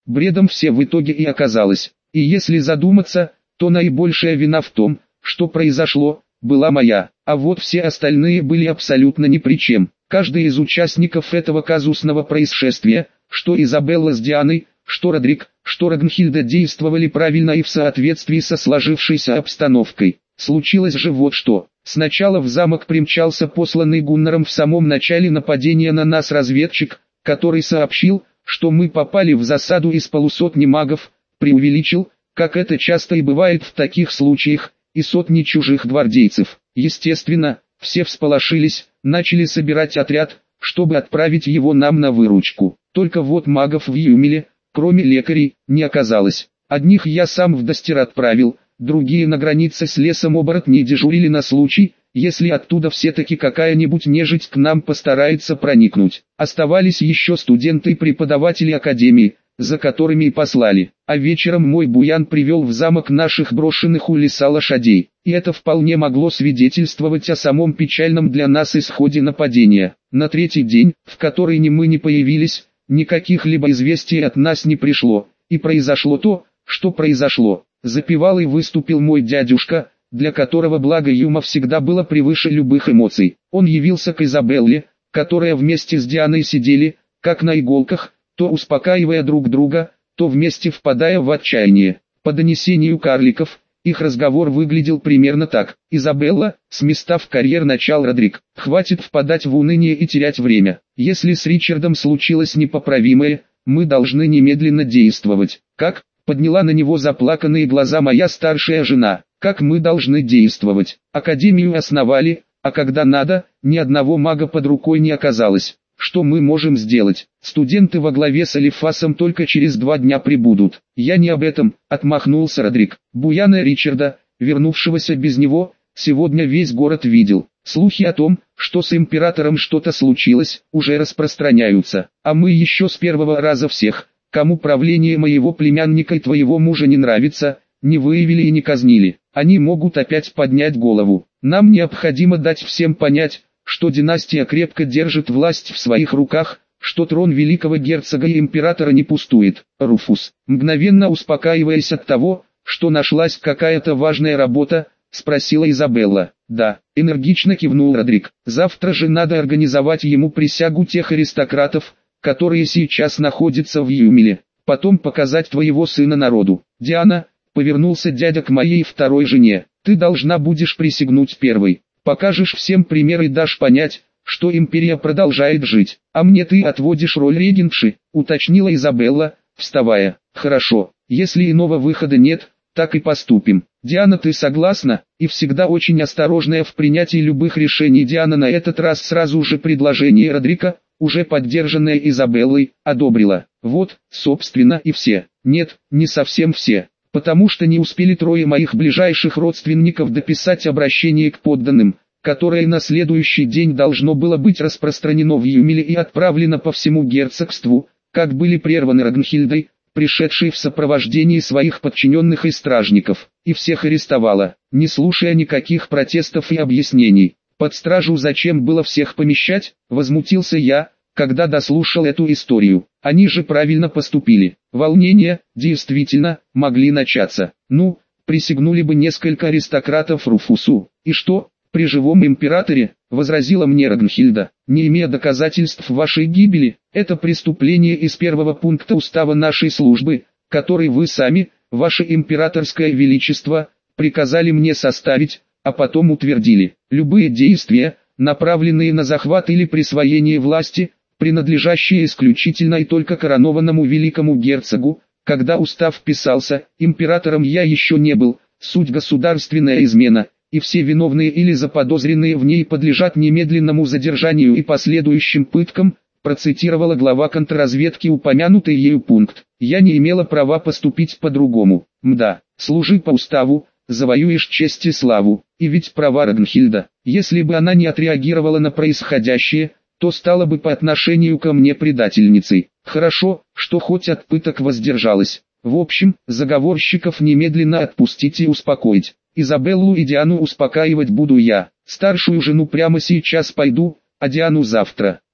бредом все в итоге и оказалось. И если задуматься, то наибольшая вина в том, что произошло, была моя, а вот все остальные были абсолютно ни при чем. Каждый из участников этого казусного происшествия, что Изабелла с Дианой, что Родрик, что Рагнхильда, действовали правильно и в соответствии со сложившейся обстановкой. Случилось же вот что. Сначала в замок примчался посланный Гуннаром в самом начале нападения на нас разведчик, который сообщил, что мы попали в засаду из полусотни магов, преувеличил, как это часто и бывает в таких случаях, и сотни чужих гвардейцев. Естественно, все всполошились, начали собирать отряд, чтобы отправить его нам на выручку. Только вот магов в Юмеле, кроме лекарей, не оказалось. Одних я сам в Достер отправил, другие на границе с лесом оборотней дежурили на случай, если оттуда все-таки какая-нибудь нежить к нам постарается проникнуть. Оставались еще студенты и преподаватели академии, за которыми и послали. А вечером мой буян привел в замок наших брошенных у леса лошадей. И это вполне могло свидетельствовать о самом печальном для нас исходе нападения. На третий день, в который ни мы не появились, никаких либо известий от нас не пришло. И произошло то, что произошло. Запевал и выступил мой дядюшка, для которого благо Юма всегда было превыше любых эмоций. Он явился к Изабелле, которая вместе с Дианой сидели, как на иголках, то успокаивая друг друга, то вместе впадая в отчаяние. По донесению карликов, их разговор выглядел примерно так. «Изабелла, с места в карьер начал Родрик. Хватит впадать в уныние и терять время. Если с Ричардом случилось непоправимое, мы должны немедленно действовать». «Как?» — подняла на него заплаканные глаза моя старшая жена. «Как мы должны действовать? Академию основали, а когда надо, ни одного мага под рукой не оказалось. Что мы можем сделать? Студенты во главе с Алифасом только через 2 дня прибудут». «Я не об этом», — отмахнулся Родрик. «Буяна Ричарда, вернувшегося без него, сегодня весь город видел. Слухи о том, что с императором что-то случилось, уже распространяются. А мы еще с первого раза всех, кому правление моего племянника и твоего мужа не нравится, не выявили и не казнили. Они могут опять поднять голову. Нам необходимо дать всем понять, что династия крепко держит власть в своих руках, что трон великого герцога и императора не пустует». Руфус, мгновенно успокаиваясь от того, что нашлась какая-то важная работа, спросила Изабелла. «Да», — энергично кивнул Родрик. «Завтра же надо организовать ему присягу тех аристократов, которые сейчас находятся в Юмеле. Потом показать твоего сына народу. Диана», — повернулся дядя к моей второй жене, — «ты должна будешь присягнуть первой. Покажешь всем пример и дашь понять, что империя продолжает жить. А мне ты отводишь роль регентши», — уточнила Изабелла, вставая. «Хорошо, если иного выхода нет, так и поступим. Диана, ты согласна?» И всегда очень осторожная в принятии любых решений Диана на этот раз сразу же предложение Родрика, уже поддержанное Изабеллой, одобрила. Вот, собственно и все. Нет, не совсем все. Потому что не успели 3 моих ближайших родственников дописать обращение к подданным, которое на следующий день должно было быть распространено в Юмеле и отправлено по всему герцогству, как были прерваны Рагнхильдой, пришедшей в сопровождении своих подчиненных и стражников, и всех арестовала, не слушая никаких протестов и объяснений. «Под стражу зачем было всех помещать?» — возмутился я, когда дослушал эту историю. Они же правильно поступили. Волнения, действительно, могли начаться. Ну, присягнули бы несколько аристократов Руфусу. «И что, при живом императоре?» — возразила мне Рагнхильда. «Не имея доказательств вашей гибели, это преступление из 1-го пункта устава нашей службы, который вы сами, ваше императорское величество, приказали мне составить, а потом утвердили. Любые действия, направленные на захват или присвоение власти, принадлежащие исключительно и только коронованному великому герцогу. Когда устав писался, императором я еще не был, суть государственная измена, и все виновные или заподозренные в ней подлежат немедленному задержанию и последующим пыткам», процитировала глава контрразведки упомянутый ею пункт. «Я не имела права поступить по-другому. Мда, служи по уставу, завоюешь честь и славу». И ведь права Рагнхильда. Если бы она не отреагировала на происходящее, то стала бы по отношению ко мне предательницей. Хорошо, что хоть от пыток воздержалась. В общем, заговорщиков немедленно отпустить и успокоить. Изабеллу и Диану успокаивать буду я. Старшую жену прямо сейчас пойду, а Диану завтра. И,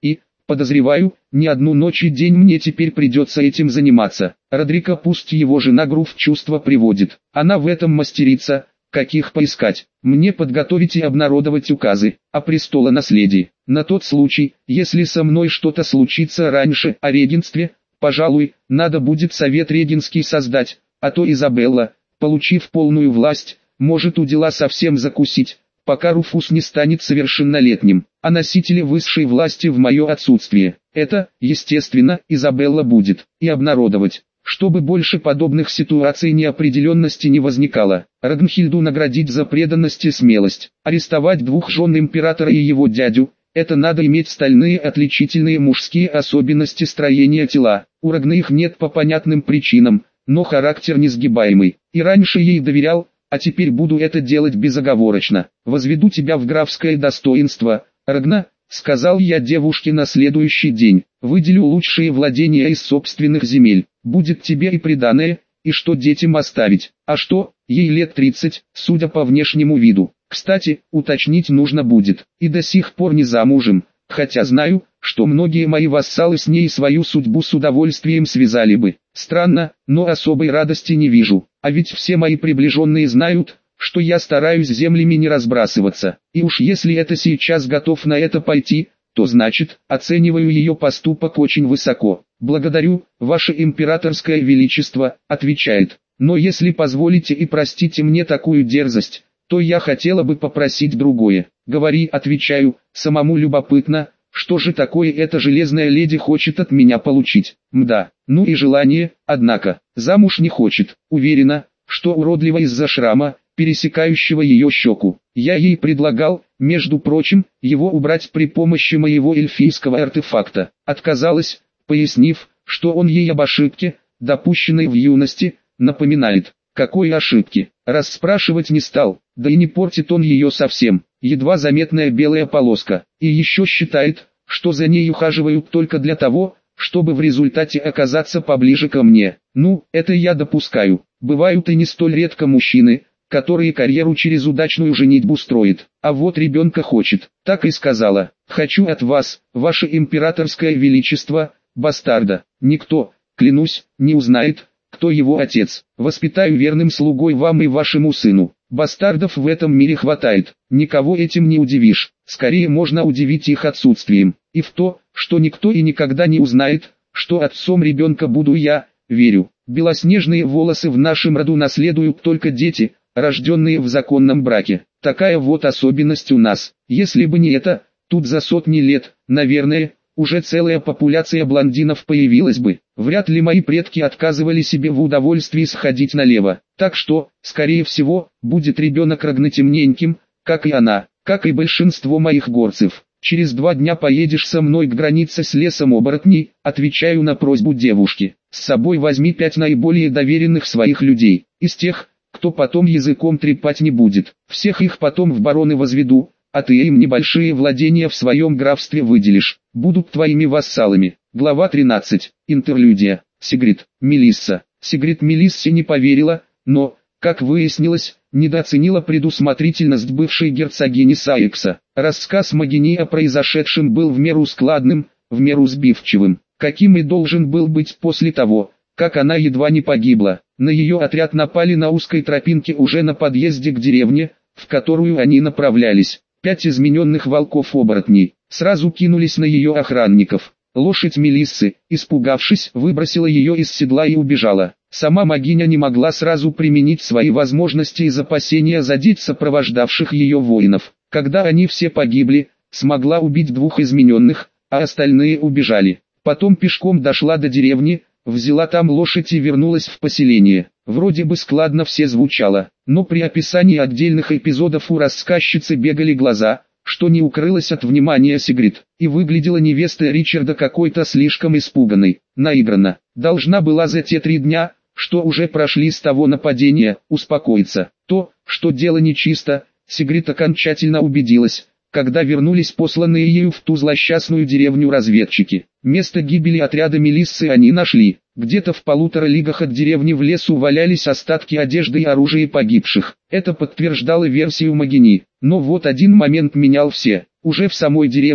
Подозреваю, не одну ночь и день мне теперь придется этим заниматься. Родрика пусть его жена Гру в чувство приводит. Она в этом мастерица, каких поискать. Мне подготовить и обнародовать указы о престолонаследии. На тот случай, если со мной что-то случится раньше о регенстве, пожалуй, надо будет совет регенский создать, а то Изабелла, получив полную власть, может у дела совсем закусить, пока Руфус не станет совершеннолетним, а носители высшей власти в мое отсутствие. Это, естественно, Изабелла будет и обнародовать, чтобы больше подобных ситуаций неопределенности не возникало. Рагнхильду наградить за преданность и смелость, арестовать 2 жен императора и его дядю. Это надо иметь стальные отличительные мужские особенности строения тела. У Рагны их нет по понятным причинам, но характер несгибаемый. И раньше ей доверял, а теперь буду это делать безоговорочно. Возведу тебя в графское достоинство, Рагна, сказал я девушке на следующий день. Выделю лучшие владения из собственных земель. Будет тебе и приданое, и что детям оставить. А что, ей лет 30, судя по внешнему виду. Кстати, уточнить нужно будет. И до сих пор не замужем, хотя знаю, что многие мои вассалы с ней свою судьбу с удовольствием связали бы. Странно, но особой радости не вижу. А ведь все мои приближенные знают, что я стараюсь землями не разбрасываться. И уж если это сейчас готов на это пойти, то значит, оцениваю ее поступок очень высоко. «Благодарю, ваше императорское величество», — отвечает. «Но если позволите и простите мне такую дерзость, то я хотела бы попросить другое». «Говори», — отвечаю, самому любопытно, что же такое эта железная леди хочет от меня получить. Мда, ну и желание, однако, замуж не хочет, уверена, что уродлива из-за шрама, пересекающего ее щеку. Я ей предлагал, между прочим, его убрать при помощи моего эльфийского артефакта. Отказалась, пояснив, что он ей об ошибке, допущенной в юности, напоминает. Какой ошибки? Расспрашивать не стал, да и не портит он ее совсем. Едва заметная белая полоска. И еще считает, что за ней ухаживают только для того, чтобы в результате оказаться поближе ко мне. Ну, это я допускаю. Бывают и не столь редко мужчины, которые карьеру через удачную женитьбу строят. А вот ребенка хочет. Так и сказала. Хочу от вас, ваше императорское величество, бастарда. Никто, клянусь, не узнает, кто его отец. Воспитаю верным слугой вам и вашему сыну. Бастардов в этом мире хватает. Никого этим не удивишь. Скорее можно удивить их отсутствием. И в то, что никто и никогда не узнает, что отцом ребенка буду я, верю. Белоснежные волосы в нашем роду наследуют только дети, рожденные в законном браке. Такая вот особенность у нас. Если бы не это, тут за сотни лет, наверное, уже целая популяция блондинов появилась бы. Вряд ли мои предки отказывали себе в удовольствии сходить налево. Так что, скорее всего, будет ребенок Рагны темненьким, как и она, как и большинство моих горцев. Через 2 дня поедешь со мной к границе с лесом оборотней, отвечаю на просьбу девушки. С собой возьми 5 наиболее доверенных своих людей, из тех, кто потом языком трепать не будет. Всех их потом в бароны возведу, а ты им небольшие владения в своем графстве выделишь, будут твоими вассалами. Глава 13. Интерлюдия. Сигрид, Мелисса. Сигрид Мелиссе не поверила, но, как выяснилось, недооценила предусмотрительность бывшей герцогини Сайекса. Рассказ Магини о произошедшем был в меру складным, в меру сбивчивым, каким и должен был быть после того, как она едва не погибла. На ее отряд напали на узкой тропинке уже на подъезде к деревне, в которую они направлялись. 5 измененных волков-оборотней сразу кинулись на ее охранников. Лошадь Мелиссы, испугавшись, выбросила ее из седла и убежала. Сама Магиня не могла сразу применить свои возможности из опасения задеть сопровождавших ее воинов. Когда они все погибли, смогла убить 2 измененных, а остальные убежали. Потом пешком дошла до деревни, взяла там лошадь и вернулась в поселение. Вроде бы складно все звучало, но при описании отдельных эпизодов у рассказчицы бегали глаза, что не укрылось от внимания Сигрид, и выглядела невеста Ричарда какой-то слишком испуганной, наигранно. Должна была за те 3 дня, что уже прошли с того нападения, успокоиться. То, что дело нечисто, Сигрид окончательно убедилась, когда вернулись посланные ею в ту злосчастную деревню разведчики. Место гибели отряда Мелиссы они нашли. Где-то в 1,5 лигах от деревни в лесу валялись остатки одежды и оружия погибших. Это подтверждало версию Магини. Но вот один момент менял все. Уже в самой деревне,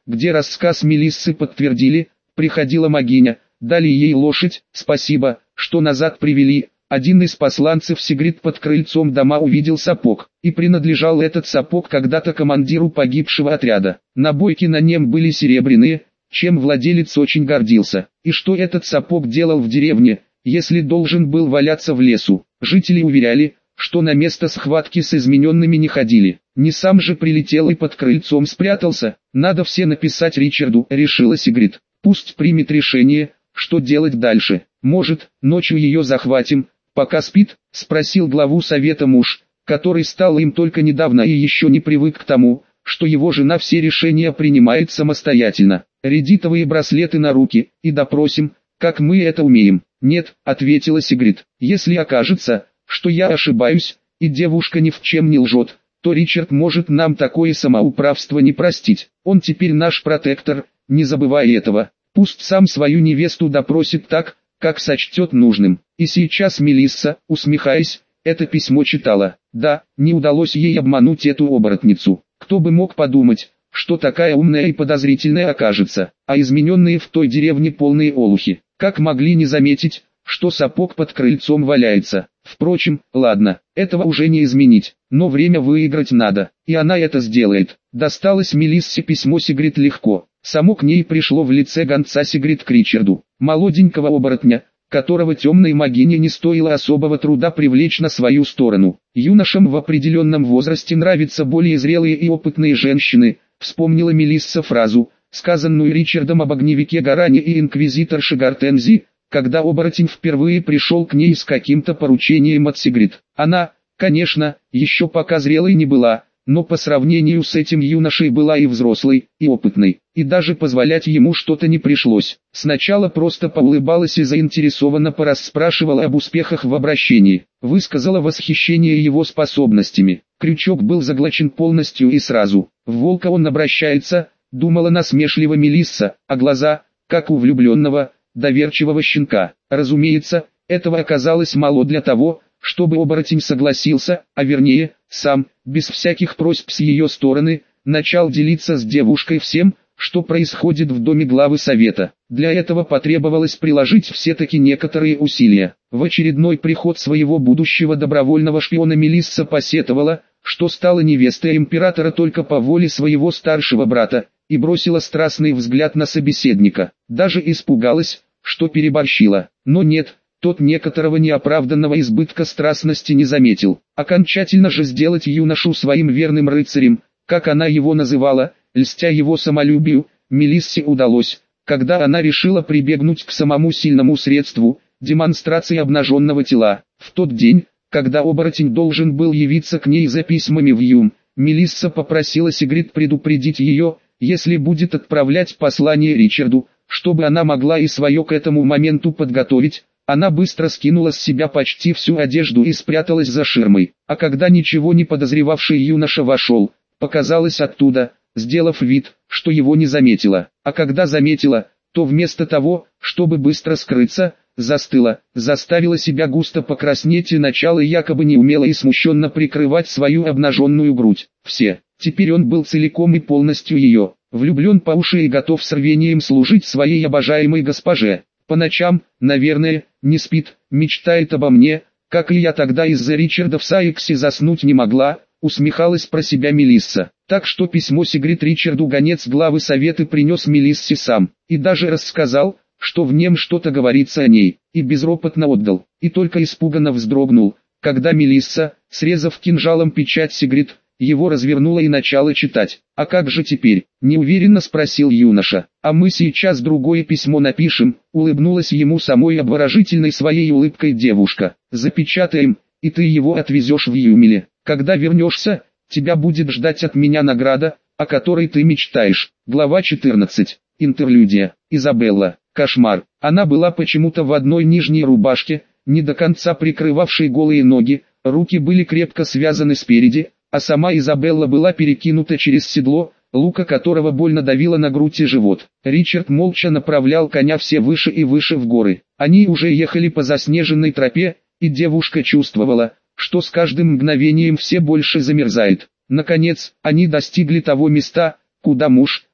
где рассказ Мелиссы подтвердили, приходила могиня, дали ей лошадь, спасибо, что назад привели. Один из посланцев Сигрид под крыльцом дома увидел сапог, и принадлежал этот сапог когда-то командиру погибшего отряда. Набойки на нем были серебряные, чем владелец очень гордился. И что этот сапог делал в деревне, если должен был валяться в лесу? Жители уверяли, что на место схватки с измененными не ходили. Не сам же прилетел и под крыльцом спрятался. Надо все написать Ричарду, решила Сигрид. Пусть примет решение, что делать дальше. Может, ночью ее захватим, пока спит, спросил главу совета муж, который стал им только недавно и еще не привык к тому, что его жена все решения принимает самостоятельно. Редитовые браслеты на руки, и допросим, как мы это умеем. Нет, ответила Сигрид, если окажется, что я ошибаюсь, и девушка ни в чем не лжет, то Ричард может нам такое самоуправство не простить. Он теперь наш протектор, не забывай этого. Пусть сам свою невесту допросит так, как сочтет нужным. И сейчас Мелисса, усмехаясь, это письмо читала. Да, не удалось ей обмануть эту оборотницу. Кто бы мог подумать, что такая умная и подозрительная окажется, а измененные в той деревне полные олухи. Как могли не заметить, что сапог под крыльцом валяется? Впрочем, ладно, этого уже не изменить, но время выиграть надо, и она это сделает. Досталось Мелиссе письмо Сигрид легко. Само к ней пришло в лице гонца Сигрид к Ричарду, молоденького оборотня, которого темной могине не стоило особого труда привлечь на свою сторону. Юношам в определенном возрасте нравятся более зрелые и опытные женщины, вспомнила Мелисса фразу, сказанную Ричардом об огневике Гаране и инквизиторше Гортензи, когда оборотень впервые пришел к ней с каким-то поручением от Сигрид. Она, конечно, еще пока зрелой не была, но по сравнению с этим юношей была и взрослой, и опытной, и даже позволять ему что-то не пришлось. Сначала просто поулыбалась и заинтересованно порасспрашивала об успехах в обращении, высказала восхищение его способностями. Крючок был заглочен полностью и сразу. В волка он обращается, думала насмешливо Мелисса, а глаза, как у влюбленного, доверчивого щенка. Разумеется, этого оказалось мало для того, чтобы оборотень согласился, а вернее, сам, без всяких просьб с ее стороны, начал делиться с девушкой всем, что происходит в доме главы совета. Для этого потребовалось приложить все-таки некоторые усилия. В очередной приход своего будущего добровольного шпиона Мелисса посетовала, что стала невестой императора только по воле своего старшего брата, и бросила страстный взгляд на собеседника. Даже испугалась, что переборщила. Но нет, тот некоторого неоправданного избытка страстности не заметил. Окончательно же сделать юношу своим верным рыцарем, как она его называла, льстя его самолюбию, Мелиссе удалось, когда она решила прибегнуть к самому сильному средству – демонстрации обнаженного тела. В тот день, когда оборотень должен был явиться к ней за письмами в Юм, Мелисса попросила Сигрид предупредить ее, если будет отправлять послание Ричарду, чтобы она могла и свое к этому моменту подготовить. Она быстро скинула с себя почти всю одежду и спряталась за ширмой, а когда ничего не подозревавший юноша вошел, показалась оттуда, сделав вид, что его не заметила, а когда заметила, то вместо того, чтобы быстро скрыться, застыла, заставила себя густо покраснеть и начала якобы неумело и смущенно прикрывать свою обнаженную грудь. Теперь он был целиком и полностью ее, влюблен по уши и готов с рвением служить своей обожаемой госпоже. По ночам, наверное, не спит, мечтает обо мне, как и я тогда из-за Ричарда в Сайксе заснуть не могла, усмехалась про себя Мелисса. Так что письмо Сигрид Ричарду гонец главы совета принес Мелиссе сам, и даже рассказал, что в нем что-то говорится о ней, и безропотно отдал, и только испуганно вздрогнул, когда Мелисса, срезав кинжалом печать Сигрид, его развернула и начала читать. «А как же теперь?» – неуверенно спросил юноша. «А мы сейчас другое письмо напишем», – улыбнулась ему самой обворожительной своей улыбкой девушка. «Запечатаем, и ты его отвезешь в Юмеле. Когда вернешься, тебя будет ждать от меня награда, о которой ты мечтаешь». Глава 14. Интерлюдия. Изабелла. Кошмар. Она была почему-то в одной нижней рубашке, не до конца прикрывавшей голые ноги, руки были крепко связаны спереди, а сама Изабелла была перекинута через седло, лука которого больно давила на грудь и живот. Ричард молча направлял коня все выше и выше в горы. Они уже ехали по заснеженной тропе, и девушка чувствовала, что с каждым мгновением все больше замерзает. Наконец, они достигли того места, куда муж,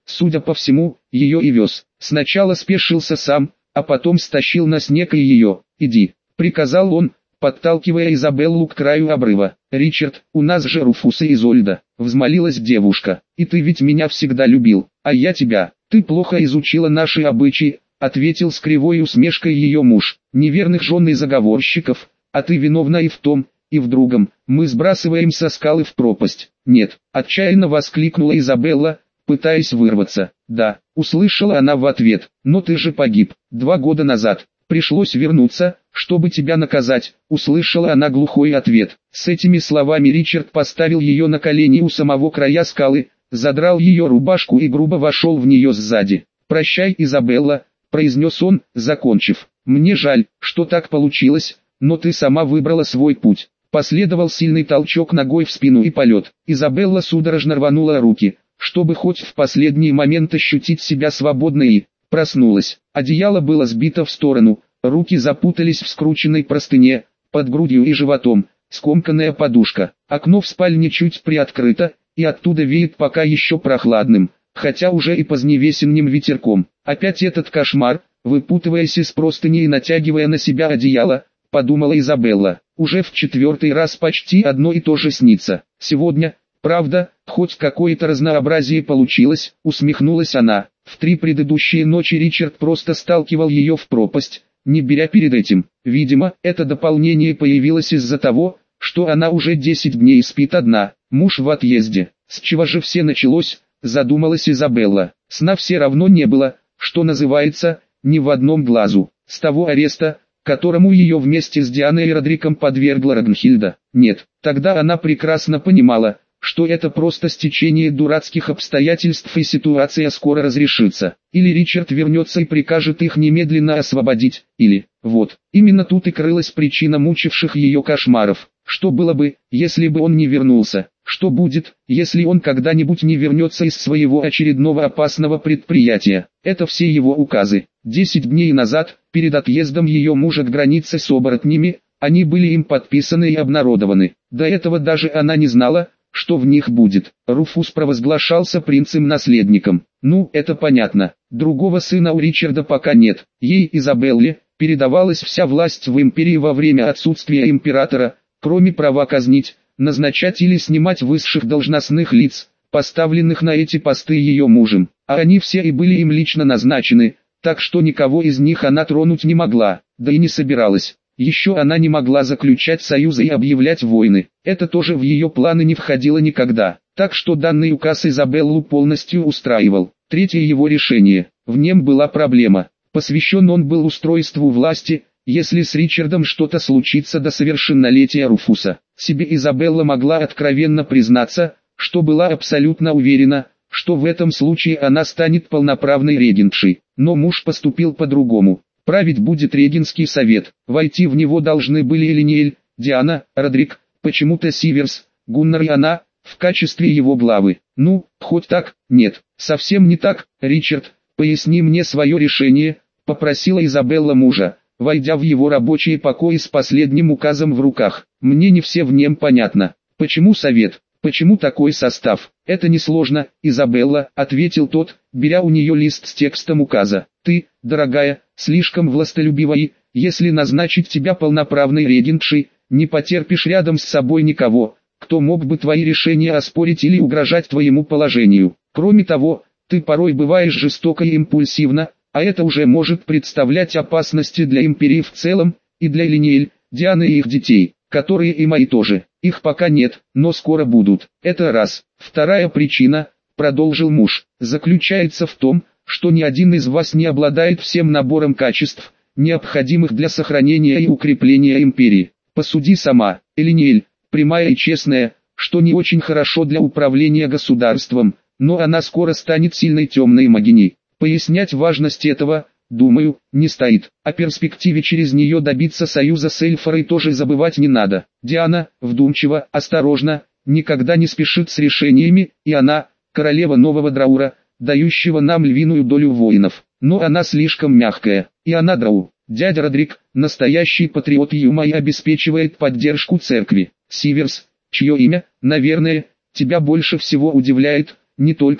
судя по всему, ее и вез. Сначала спешился сам, а потом стащил на снег и ее. «Иди», — приказал он, подталкивая Изабеллу к краю обрыва. «Ричард, у нас же Руфус и Изольда», — взмолилась девушка. «И ты ведь меня всегда любил, а я тебя. Ты плохо изучила наши обычаи», — ответил с кривой усмешкой ее муж. «Неверных жен и заговорщиков, а ты виновна и в том, и в другом. Мы сбрасываем со скалы в пропасть». «Нет», — отчаянно воскликнула Изабелла, пытаясь вырваться. «Да», — услышала она в ответ, «но ты же погиб 2 года назад. Пришлось вернуться, чтобы тебя наказать», — услышала она глухой ответ. С этими словами Ричард поставил ее на колени у самого края скалы, задрал ее рубашку и грубо вошел в нее сзади. «Прощай, Изабелла», — произнес он, закончив. «Мне жаль, что так получилось, но ты сама выбрала свой путь». Последовал сильный толчок ногой в спину и полет. Изабелла судорожно рванула руки, чтобы хоть в последний момент ощутить себя свободной, и проснулась. Одеяло было сбито в сторону, руки запутались в скрученной простыне, под грудью и животом, скомканная подушка. Окно в спальне чуть приоткрыто, и оттуда веет пока еще прохладным, хотя уже и поздневесенним ветерком. Опять этот кошмар, выпутываясь из простыни и натягивая на себя одеяло, подумала Изабелла. Уже в 4-й раз почти одно и то же снится. Сегодня, правда, хоть какое-то разнообразие получилось, усмехнулась она. В 3 предыдущие ночи Ричард просто сталкивал ее в пропасть, не беря перед этим. Видимо, это дополнение появилось из-за того, что она уже 10 дней спит одна, муж в отъезде. С чего же все началось, задумалась Изабелла. Сна все равно не было, что называется, ни в одном глазу. С того ареста, которому ее вместе с Дианой и Родриком подвергла Рагнхильда. Нет, тогда она прекрасно понимала, что это просто стечение дурацких обстоятельств и ситуация скоро разрешится. Или Ричард вернется и прикажет их немедленно освободить, или, вот, именно тут и крылась причина мучивших ее кошмаров. Что было бы, если бы он не вернулся? Что будет, если он когда-нибудь не вернется из своего очередного опасного предприятия? Это все его указы. 10 дней назад, перед отъездом ее мужа к границе с оборотнями, они были им подписаны и обнародованы. До этого даже она не знала, что в них будет. Руфус провозглашался принцем-наследником. Ну, это понятно. Другого сына у Ричарда пока нет. Ей, Изабелле, передавалась вся власть в империи во время отсутствия императора, кроме права казнить, назначать или снимать высших должностных лиц, поставленных на эти посты ее мужем. А они все и были им лично назначены, так что никого из них она тронуть не могла, да и не собиралась. Еще она не могла заключать союзы и объявлять войны. Это тоже в ее планы не входило никогда. Так что данный указ Изабеллу полностью устраивал. Третье его решение. В нем была проблема. Посвящен он был устройству власти, если с Ричардом что-то случится до совершеннолетия Руфуса. Себе Изабелла могла откровенно признаться, что была абсолютно уверена, что в этом случае она станет полноправной регентшей. Но муж поступил по-другому. Править будет регентский совет, войти в него должны были Элиниэль, Диана, Родрик, почему-то Сиверс, Гуннар и она, в качестве его главы. Ну, хоть так, нет, совсем не так. «Ричард, поясни мне свое решение», — попросила Изабелла мужа, войдя в его рабочие покои с последним указом в руках. «Мне не все в нем понятно. Почему совет? Почему такой состав?» «Это несложно, Изабелла», — ответил тот, беря у нее лист с текстом указа. «Ты, дорогая, слишком властолюбива и, если назначить тебя полноправной регентшей, не потерпишь рядом с собой никого, кто мог бы твои решения оспорить или угрожать твоему положению. Кроме того, ты порой бываешь жестоко и импульсивна, а это уже может представлять опасности для империи в целом, и для Элиниэль, Дианы и их детей, которые и мои тоже. Их пока нет, но скоро будут. Это раз. Вторая причина, продолжил муж, заключается в том, что ни один из вас не обладает всем набором качеств, необходимых для сохранения и укрепления империи. Посуди сама, Элиниэль, прямая и честная, что не очень хорошо для управления государством, но она скоро станет сильной темной магиней. Пояснять важность этого, думаю, не стоит. О перспективе через нее добиться союза с Эльфорой тоже забывать не надо. Диана, вдумчиво, осторожно, никогда не спешит с решениями, и она, королева нового Драура, дающего нам львиную долю воинов. Но она слишком мягкая, и она Драу. Дядя Родрик, настоящий патриот Юма и обеспечивает поддержку церкви. Сиверс, чье имя, наверное, тебя больше всего удивляет, не только,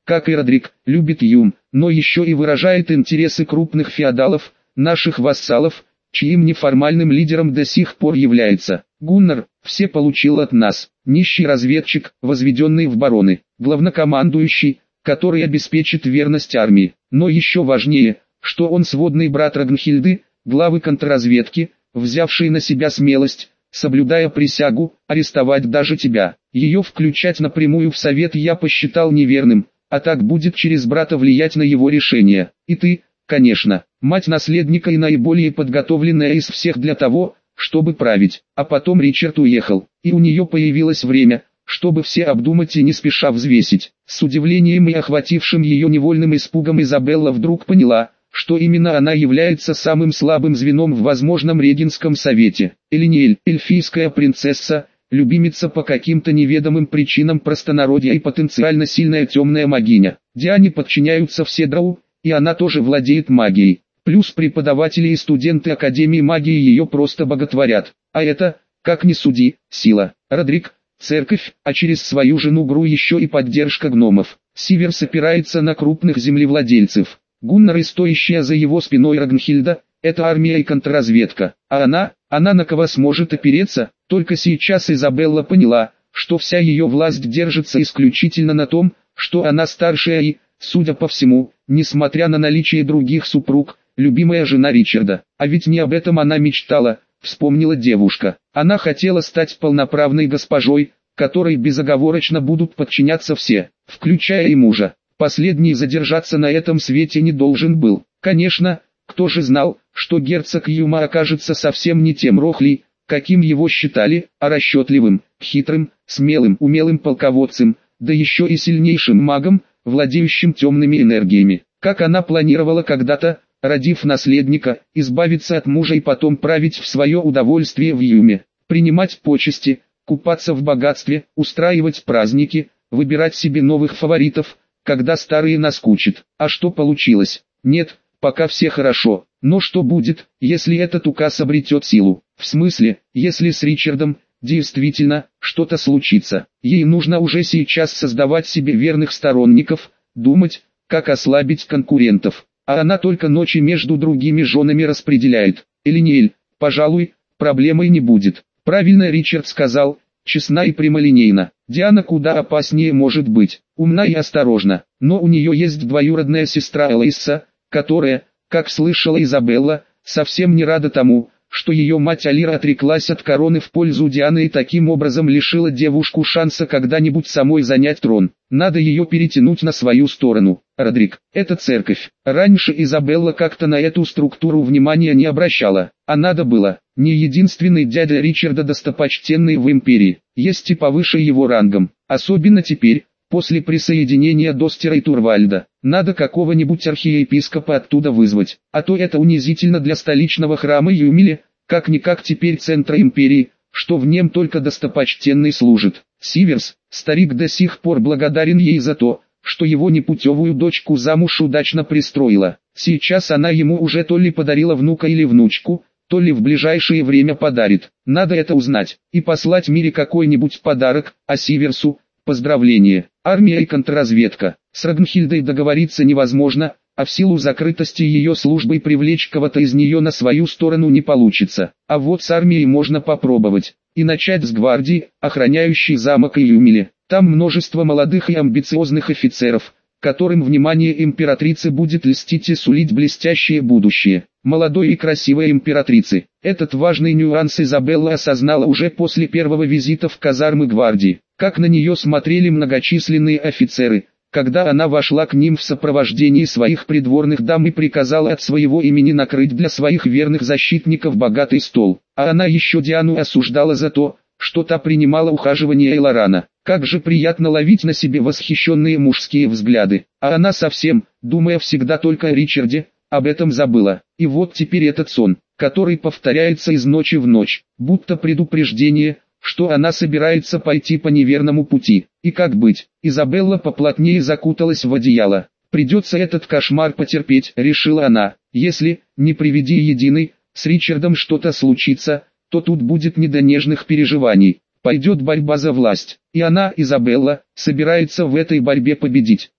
как и Родрик, любит Юм, но еще и выражает интересы крупных феодалов, наших вассалов, чьим неформальным лидером до сих пор является Гуннар. Все получил от нас, нищий разведчик, возведенный в бароны, главнокомандующий, который обеспечит верность армии, но еще важнее, что он сводный брат Рагнхильды, главы контрразведки, взявший на себя смелость, соблюдая присягу, арестовать даже тебя. Ее включать напрямую в совет я посчитал неверным, а так будет через брата влиять на его решение. И ты, конечно, мать наследника и наиболее подготовленная из всех для того, чтобы править. А потом Ричард уехал, и у нее появилось время, чтобы все обдумать и не спеша взвесить. С удивлением и охватившим ее невольным испугом Изабелла вдруг поняла, что именно она является самым слабым звеном в возможном регенском совете. Элиниэль, эльфийская принцесса, любимица по каким-то неведомым причинам простонародья и потенциально сильная темная магиня. Диане подчиняются все дроу, и она тоже владеет магией. Плюс преподаватели и студенты Академии магии ее просто боготворят. А это, как ни суди, сила. Родрик – церковь, а через свою жену Гру еще и поддержка гномов. Сиверс опирается на крупных землевладельцев. Гуннар и стоящая за его спиной Рагнхильда – это армия и контрразведка. А она на кого сможет опереться? Только сейчас Изабелла поняла, что вся ее власть держится исключительно на том, что она старшая и, судя по всему, несмотря на наличие других супруг, любимая жена Ричарда. А ведь не об этом она мечтала, вспомнила девушка. Она хотела стать полноправной госпожой, которой безоговорочно будут подчиняться все, включая и мужа. Последний задержаться на этом свете не должен был. Конечно, кто же знал, что герцог Юма окажется совсем не тем Рохли, каким его считали, а расчетливым, хитрым, смелым, умелым полководцем, да еще и сильнейшим магом, владеющим темными энергиями. Как она планировала когда-то, родив наследника, избавиться от мужа и потом править в свое удовольствие в Юме, принимать почести, купаться в богатстве, устраивать праздники, выбирать себе новых фаворитов, когда старые наскучат. А что получилось? Нет, пока все хорошо. Но что будет, если этот указ обретет силу? В смысле, если с Ричардом действительно что-то случится? Ей нужно уже сейчас создавать себе верных сторонников, думать, как ослабить конкурентов. А она только ночи между другими женами распределяет. Элиниэль, пожалуй, проблемой не будет. Правильно Ричард сказал, честна и прямолинейна. Диана куда опаснее может быть, умна и осторожна. Но у нее есть двоюродная сестра Элайса, которая, как слышала Изабелла, совсем не рада тому, что ее мать Алира отреклась от короны в пользу Дианы и таким образом лишила девушку шанса когда-нибудь самой занять трон. Надо ее перетянуть на свою сторону. Родрик, это церковь. Раньше Изабелла как-то на эту структуру внимания не обращала, а надо было. Не единственный дядя Ричарда достопочтенный в империи, есть и повыше его рангом. Особенно теперь, после присоединения Достера и Турвальда, надо какого-нибудь архиепископа оттуда вызвать, а то это унизительно для столичного храма Юмиле, как-никак теперь центра империи, что в нем только достопочтенный служит. Сиверс, старик до сих пор благодарен ей за то, что его непутевую дочку замуж удачно пристроила. Сейчас она ему уже то ли подарила внука или внучку, то ли в ближайшее время подарит. Надо это узнать и послать Мире какой-нибудь подарок, а Сиверсу – поздравление. Армия и контрразведка. С Рагнхильдой договориться невозможно, а в силу закрытости ее службой привлечь кого-то из нее на свою сторону не получится. А вот с армией можно попробовать. И начать с гвардии, охраняющей замок Июмиле. Там множество молодых и амбициозных офицеров, которым внимание императрицы будет льстить и сулить блестящее будущее. Молодой и красивой императрицы. Этот важный нюанс Изабелла осознала уже после первого визита в казармы гвардии. Как на нее смотрели многочисленные офицеры, когда она вошла к ним в сопровождении своих придворных дам и приказала от своего имени накрыть для своих верных защитников богатый стол. А она еще Диану осуждала за то, что та принимала ухаживание Элорана. Как же приятно ловить на себе восхищенные мужские взгляды. А она совсем, думая всегда только о Ричарде, об этом забыла. И вот теперь этот сон, который повторяется из ночи в ночь, будто предупреждение, что она собирается пойти по неверному пути. И как быть? Изабелла поплотнее закуталась в одеяло. Придется этот кошмар потерпеть, решила она. Если, не приведи единый, с Ричардом что-то случится, то тут будет не до нежных переживаний. Пойдет борьба за власть. И она, Изабелла, собирается в этой борьбе победить.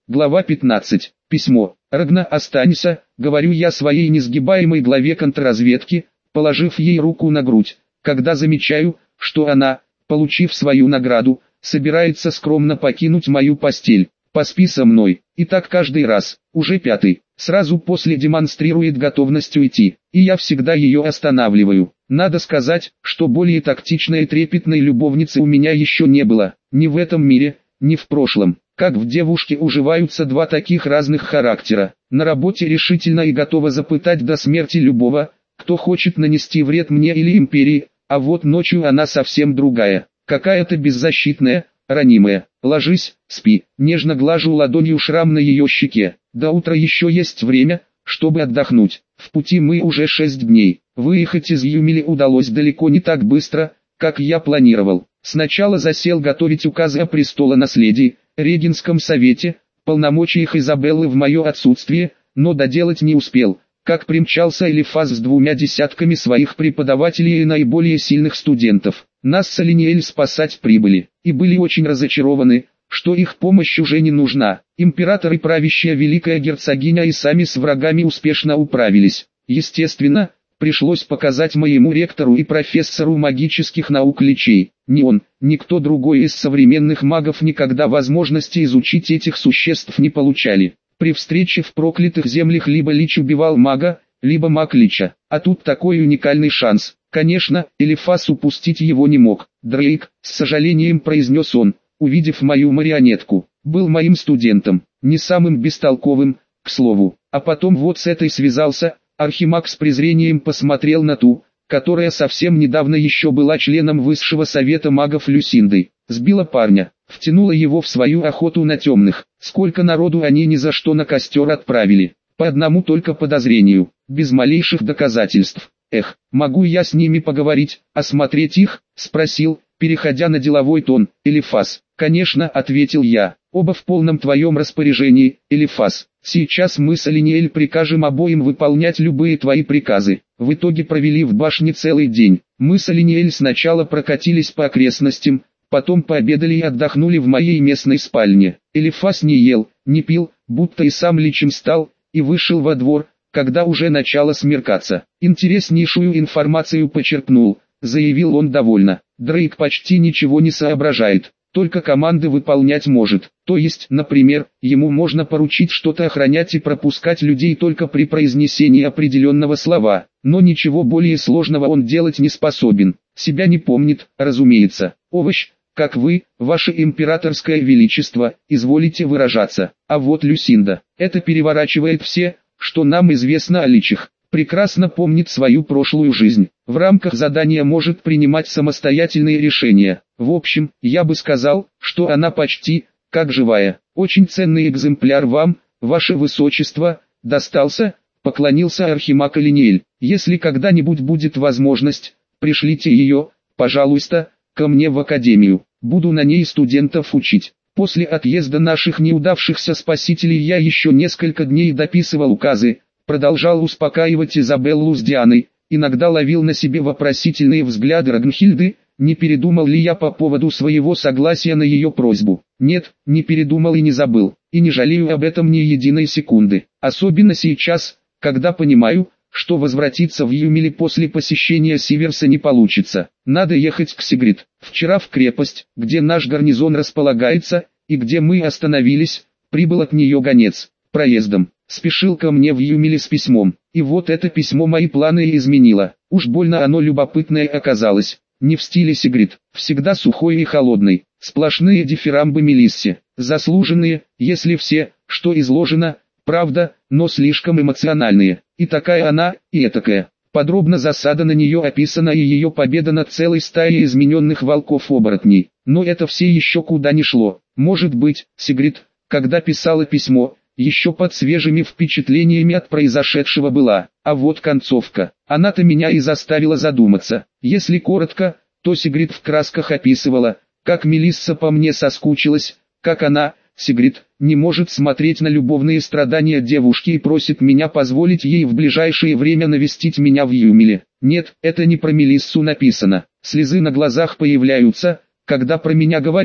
Глава 15. Письмо. Рагна, останься, говорю я своей несгибаемой главе контрразведки, положив ей руку на грудь, когда замечаю, что она, получив свою награду, собирается скромно покинуть мою постель. Поспи со мной. И так каждый раз, уже пятый, сразу после демонстрирует готовность уйти, и я всегда ее останавливаю. Надо сказать, что более тактичной и трепетной любовницы у меня еще не было, ни в этом мире, ни в прошлом. Как в девушке уживаются два таких разных характера. На работе решительно и готова запытать до смерти любого, кто хочет нанести вред мне или империи, а вот ночью она совсем другая, какая-то беззащитная, ранимая. Ложись, спи, нежно глажу ладонью шрам на ее щеке. До утра еще есть время, чтобы отдохнуть. В пути мы уже 6 дней. Выехать из Юмили удалось далеко не так быстро, как я планировал. Сначала засел готовить указы о престолонаследии, Регенском совете, полномочиях Изабеллы в мое отсутствие, но доделать не успел, как примчался Элифаз с 2 десятками своих преподавателей и наиболее сильных студентов. Нас с Алиниэль спасать прибыли, и были очень разочарованы, что их помощь уже не нужна. Император и правящая великая герцогиня и сами с врагами успешно управились. Естественно, пришлось показать моему ректору и профессору магических наук Личей. Ни он, ни кто другой из современных магов никогда возможности изучить этих существ не получали. При встрече в проклятых землях либо Лич убивал мага, либо маг Лича. А тут такой уникальный шанс. Конечно, Элифаз упустить его не мог. Дрейк, с сожалением произнес он, увидев мою марионетку, был моим студентом, не самым бестолковым, к слову. А потом вот с этой связался. Архимаг с презрением посмотрел на ту, которая совсем недавно еще была членом Высшего Совета магов Люсиндой. Сбила парня, втянула его в свою охоту на темных. Сколько народу они ни за что на костер отправили. По одному только подозрению, без малейших доказательств. Эх, могу я с ними поговорить, осмотреть их? Спросил, переходя на деловой тон, Элифаз. Конечно, ответил я, оба в полном твоем распоряжении, Элифаз. Сейчас мы с Алиниэль прикажем обоим выполнять любые твои приказы. В итоге провели в башне целый день. Мы с Алиниэль сначала прокатились по окрестностям, потом пообедали и отдохнули в моей местной спальне. Элифаз не ел, не пил, будто и сам личем стал, и вышел во двор, когда уже начало смеркаться. Интереснейшую информацию почерпнул, заявил он довольно. Дрейк почти ничего не соображает, только команды выполнять может. То есть, например, ему можно поручить что-то охранять и пропускать людей только при произнесении определенного слова, но ничего более сложного он делать не способен. Себя не помнит, разумеется. Овощ, как вы, ваше императорское величество, изволите выражаться. А вот Люсинда, это переворачивает все, что нам известно о личах. Прекрасно помнит свою прошлую жизнь. В рамках задания может принимать самостоятельные решения. В общем, я бы сказал, что она почти, как живая. Очень ценный экземпляр вам, ваше высочество, достался, поклонился архимаг Алиниэль. Если когда-нибудь будет возможность, пришлите ее, пожалуйста, ко мне в академию. Буду на ней студентов учить. После отъезда наших неудавшихся спасителей я еще несколько дней дописывал указы, продолжал успокаивать Изабеллу с Дианой, иногда ловил на себе вопросительные взгляды Рагнхильды, не передумал ли я по поводу своего согласия на ее просьбу. Нет, не передумал и не забыл, и не жалею об этом ни единой секунды. Особенно сейчас, когда понимаю, что возвратиться в Юмили после посещения Сиверса не получится. Надо ехать к Сигрид. Вчера в крепость, где наш гарнизон располагается, и где мы остановились, прибыл от нее гонец, проездом. Спешил ко мне в Юмили с письмом, и вот это письмо мои планы изменило. Уж больно оно любопытное оказалось. Не в стиле Сигрид, всегда сухой и холодный, сплошные дифирамбы Мелиссе, заслуженные, если все, что изложено, правда, но слишком эмоциональные. И такая она, и этакая. Подробно засада на нее описана и ее победа над целой стаей измененных волков-оборотней. Но это все еще куда ни шло. Может быть, Сигрид, когда писала письмо, еще под свежими впечатлениями от произошедшего была. А вот концовка. Она-то меня и заставила задуматься. Если коротко, то Сигрид в красках описывала, как Мелисса по мне соскучилась, как она, Сигрид, не может смотреть на любовные страдания девушки и просит меня позволить ей в ближайшее время навестить меня в Юмиле. Нет, это не про Мелиссу написано. Слезы на глазах появляются, когда про меня говорит,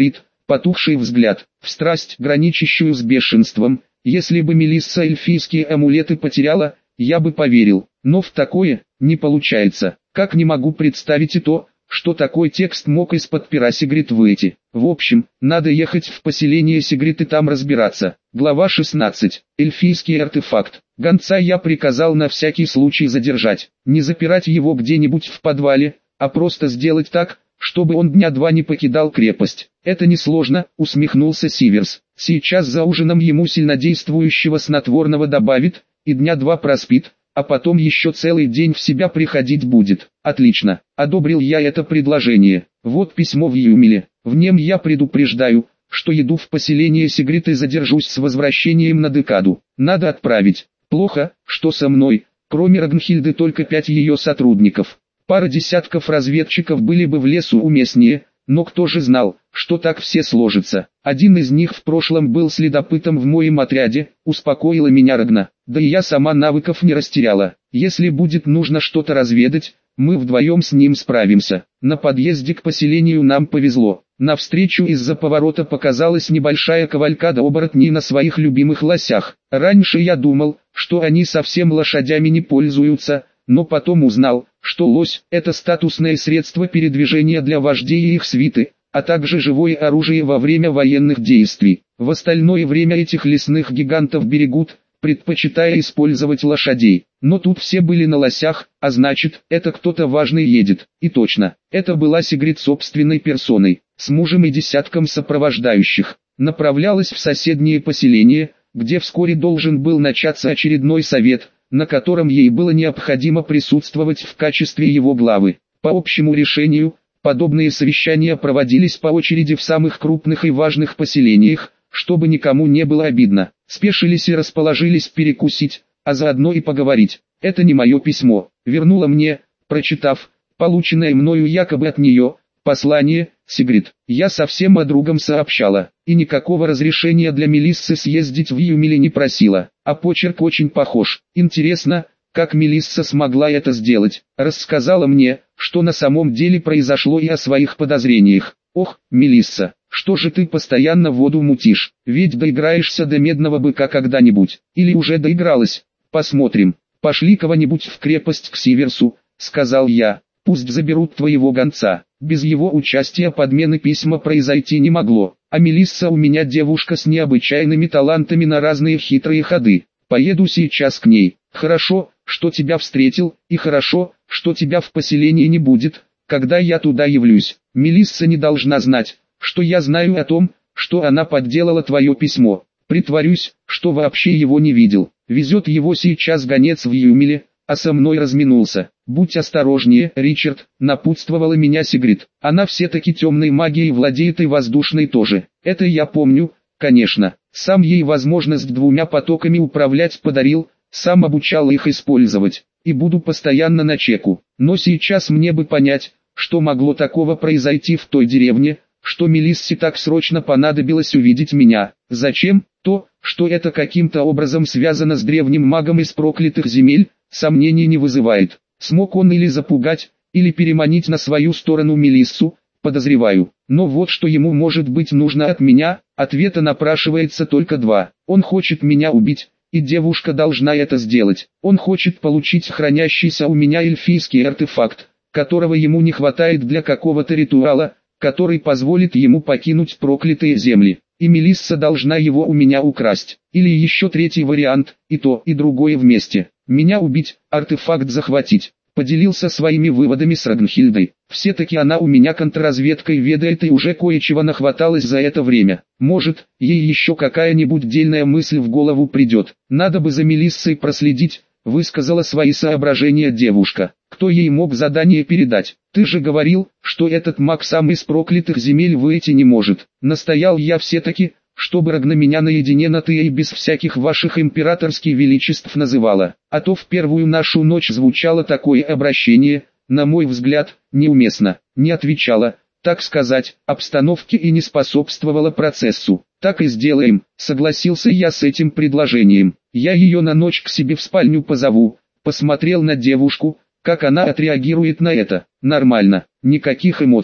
потухший взгляд, в страсть, граничащую с бешенством. Если бы Мелисса эльфийские амулеты потеряла, я бы поверил, но в такое не получается. Как не могу представить и то, что такой текст мог из-под пера Сигрид выйти. В общем, надо ехать в поселение Сигрид и там разбираться. Глава 16. Эльфийский артефакт. Гонца я приказал на всякий случай задержать, не запирать его где-нибудь в подвале, а просто сделать так, чтобы он дня два не покидал крепость. Это несложно, усмехнулся Сиверс. Сейчас за ужином ему сильнодействующего снотворного добавит, и дня два проспит, а потом еще целый день в себя приходить будет. Отлично, одобрил я это предложение. Вот письмо в Юмеле. В нем я предупреждаю, что еду в поселение Сигрид и задержусь с возвращением на декаду. Надо отправить. Плохо, что со мной, кроме Рагнхильды, только 5 ее сотрудников. Пара десятков разведчиков были бы в лесу уместнее, но кто же знал, что так все сложится. Один из них в прошлом был следопытом в моем отряде, успокоила меня Рагна. Да и я сама навыков не растеряла. Если будет нужно что-то разведать, мы вдвоем с ним справимся. На подъезде к поселению нам повезло. Навстречу из-за поворота показалась небольшая кавалькада оборотней на своих любимых лосях. Раньше я думал, что они совсем лошадями не пользуются, но потом узнал, что лось – это статусное средство передвижения для вождей и их свиты, а также живое оружие во время военных действий. В остальное время этих лесных гигантов берегут, предпочитая использовать лошадей. Но тут все были на лосях, а значит, это кто-то важный едет. И точно, это была Сигрид собственной персоной, с мужем и десятком сопровождающих. Направлялась в соседнее поселение, где вскоре должен был начаться очередной совет, на котором ей было необходимо присутствовать в качестве его главы. По общему решению, подобные совещания проводились по очереди в самых крупных и важных поселениях, чтобы никому не было обидно. Спешились и расположились перекусить, а заодно и поговорить. Это не мое письмо, вернула мне, прочитав, полученное мною якобы от нее, послание, Сигрид. Я совсем о другом сообщала, и никакого разрешения для Мелиссы съездить в Юмеле не просила, а почерк очень похож. Интересно, как Мелисса смогла это сделать. Рассказала мне, что на самом деле произошло, и о своих подозрениях. Ох, Мелисса, что же ты постоянно воду мутишь, ведь доиграешься до медного быка когда-нибудь, или уже доигралась, посмотрим. Пошли кого-нибудь в крепость к Сиверсу, сказал я, пусть заберут твоего гонца. Без его участия подмены письма произойти не могло, а Мелисса у меня девушка с необычайными талантами на разные хитрые ходы. Поеду сейчас к ней. Хорошо, что тебя встретил, и хорошо, что тебя в поселении не будет, когда я туда явлюсь. Мелисса не должна знать, что я знаю о том, что она подделала твое письмо. Притворюсь, что вообще его не видел. Везет его сейчас гонец в Юмеле, а со мной разминулся. Будь осторожнее, Ричард, напутствовала меня Сигрид. Она все-таки темной магией владеет и воздушной тоже. Это я помню, конечно. Сам ей возможность 2 потоками управлять подарил, сам обучал их использовать. И буду постоянно на чеку. Но сейчас мне бы понять, что могло такого произойти в той деревне, что Мелиссе так срочно понадобилось увидеть меня. Зачем? То, что это каким-то образом связано с древним магом из проклятых земель, сомнений не вызывает. Смог он или запугать, или переманить на свою сторону Мелиссу, подозреваю. Но вот что ему может быть нужно от меня, ответа напрашивается только 2. Он хочет меня убить, и девушка должна это сделать. Он хочет получить хранящийся у меня эльфийский артефакт, которого ему не хватает для какого-то ритуала, который позволит ему покинуть проклятые земли. И Мелисса должна его у меня украсть. Или еще 3-й вариант, и то, и другое вместе. Меня убить, артефакт захватить. Поделился своими выводами с Рагнхильдой. Все-таки она у меня контрразведкой ведает и уже кое-чего нахваталась за это время. Может, ей еще какая-нибудь дельная мысль в голову придет. Надо бы за Мелиссой проследить, высказала свои соображения девушка. Кто ей мог задание передать? Ты же говорил, что этот маг сам из проклятых земель выйти не может. Настоял я все-таки, чтобы Рагна меня наедине на «ты» и без всяких ваших императорских величеств называла. А то в первую нашу ночь звучало такое обращение, на мой взгляд, неуместно. Не отвечала, так сказать, обстановке и не способствовала процессу. Так и сделаем, согласился я с этим предложением. Я ее на ночь к себе в спальню позову. Посмотрел на девушку, как она отреагирует на это. Нормально, никаких эмоций.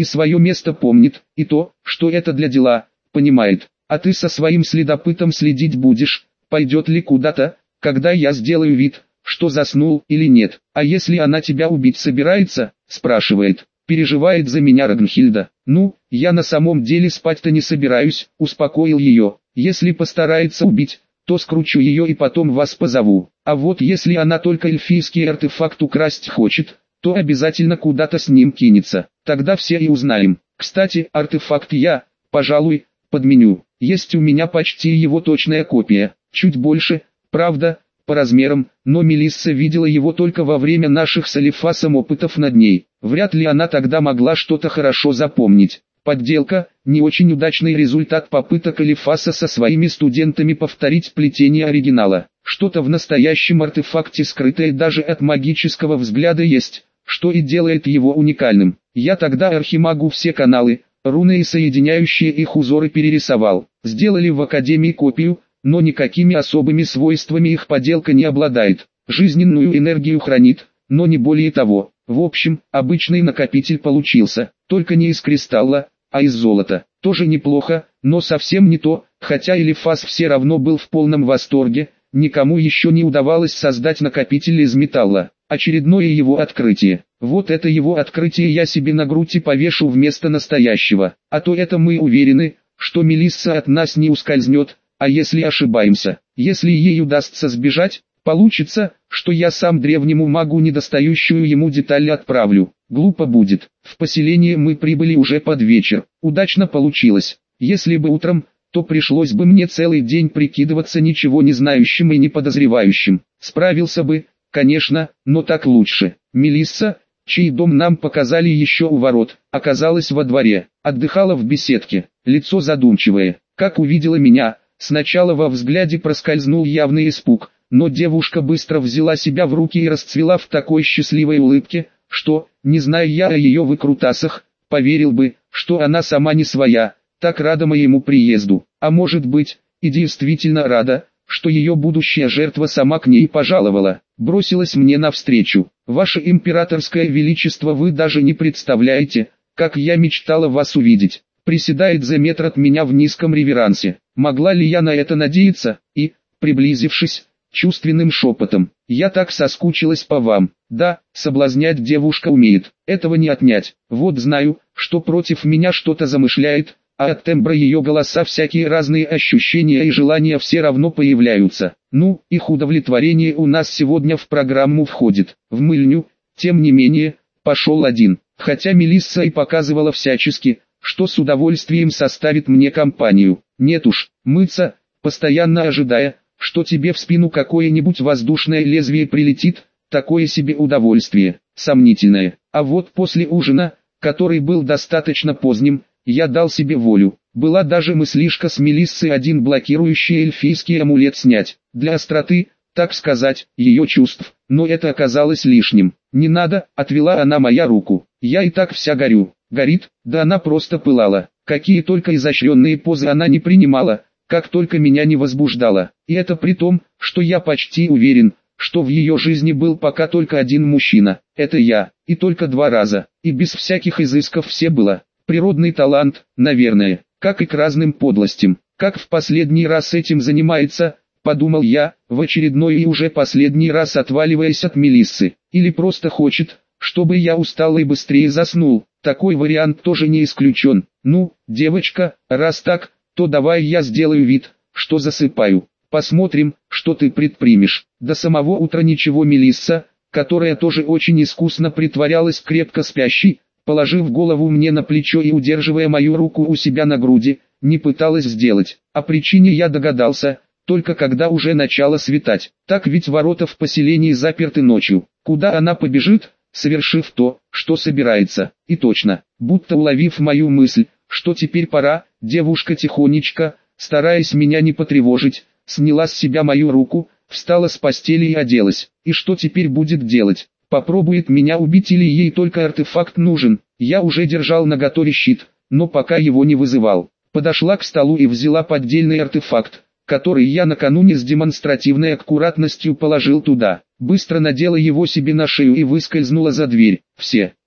и свое место помнит, и то, что это для дела, понимает. А ты со своим следопытом следить будешь, пойдет ли куда-то, когда я сделаю вид, что заснул или нет. А если она тебя убить собирается, спрашивает. Переживает за меня Рагнхильда. Ну, я на самом деле спать-то не собираюсь, успокоил ее. Если постарается убить, то скручу ее и потом вас позову. А вот если она только эльфийский артефакт украсть хочет, то обязательно куда-то с ним кинется. Тогда все и узнаем. Кстати, артефакт я, пожалуй, подменю. Есть у меня почти его точная копия. Чуть больше, правда, по размерам, но Мелисса видела его только во время наших с Элифасом опытов над ней. Вряд ли она тогда могла что-то хорошо запомнить. Подделка – не очень удачный результат попыток Элифаса со своими студентами повторить плетение оригинала. Что-то в настоящем артефакте скрытое даже от магического взгляда есть, что и делает его уникальным. Я тогда архимагу все каналы, руны и соединяющие их узоры перерисовал. Сделали в Академии копию, но никакими особыми свойствами их подделка не обладает. Жизненную энергию хранит, но не более того. В общем, обычный накопитель получился, только не из кристалла, а из золота. Тоже неплохо, но совсем не то, хотя Элифас все равно был в полном восторге, никому еще не удавалось создать накопитель из металла. Очередное его открытие. Вот это его открытие я себе на грудь и повешу вместо настоящего. А то это мы уверены, что Мелисса от нас не ускользнет, а если ошибаемся, если ей удастся сбежать, получится, что я сам древнему магу недостающую ему деталь отправлю. Глупо будет. В поселение мы прибыли уже под вечер. Удачно получилось. Если бы утром, то пришлось бы мне целый день прикидываться ничего не знающим и не подозревающим. Справился бы, конечно, но так лучше. Мелисса, чей дом нам показали еще у ворот, оказалась во дворе. Отдыхала в беседке, лицо задумчивое. Как увидела меня, сначала во взгляде проскользнул явный испуг, но девушка быстро взяла себя в руки и расцвела в такой счастливой улыбке, что, не зная я о ее выкрутасах, поверил бы, что она сама не своя, так рада моему приезду. А может быть, и действительно рада, что ее будущая жертва сама к ней пожаловала. Бросилась мне навстречу. Ваше императорское величество, вы даже не представляете, как я мечтала вас увидеть. Приседает за метр от меня в низком реверансе. Могла ли я на это надеяться? И, приблизившись, чувственным шепотом: «Я так соскучилась по вам». Да, соблазнять девушка умеет, этого не отнять. Вот знаю, что против меня что-то замышляет, а от тембра ее голоса всякие разные ощущения и желания все равно появляются. Ну, их удовлетворение у нас сегодня в программу входит. В мыльню, тем не менее, пошел один. Хотя Мелисса и показывала всячески, что с удовольствием составит мне компанию. Нет уж, мыться, постоянно ожидая, что тебе в спину какое-нибудь воздушное лезвие прилетит, такое себе удовольствие, сомнительное. А вот после ужина, который был достаточно поздним, я дал себе волю. Была даже мыслишка с Мелиссой один блокирующий эльфийский амулет снять, для остроты, так сказать, ее чувств, но это оказалось лишним. «Не надо», — отвела она моя руку, — «я и так вся горю». Горит, да она просто пылала. Какие только изощренные позы она не принимала, как только меня не возбуждала. И это при том, что я почти уверен, что в ее жизни был пока только один мужчина. Это я, и только 2 раза, и без всяких изысков все было. Природный талант, наверное, как и к разным подлостям. Как в последний раз этим занимается, подумал я, в очередной и уже последний раз отваливаясь от Мелиссы. Или просто хочет, чтобы я устал и быстрее заснул. Такой вариант тоже не исключен. Ну, девочка, раз так, то давай я сделаю вид, что засыпаю. Посмотрим, что ты предпримешь. До самого утра ничего Мелисса, которая тоже очень искусно притворялась крепко спящей, положив голову мне на плечо и удерживая мою руку у себя на груди, не пыталась сделать. О причине я догадался, только когда уже начало светать. Так ведь ворота в поселении заперты ночью. Куда она побежит, совершив то, что собирается? И точно, будто уловив мою мысль, что теперь пора, девушка тихонечко, стараясь меня не потревожить, сняла с себя мою руку, встала с постели и оделась. И что теперь будет делать? Попробует меня убить или ей только артефакт нужен? Я уже держал наготове щит, но пока его не вызывал. Подошла к столу и взяла поддельный артефакт, который я накануне с демонстративной аккуратностью положил туда. Быстро надела его себе на шею и выскользнула за дверь. Все,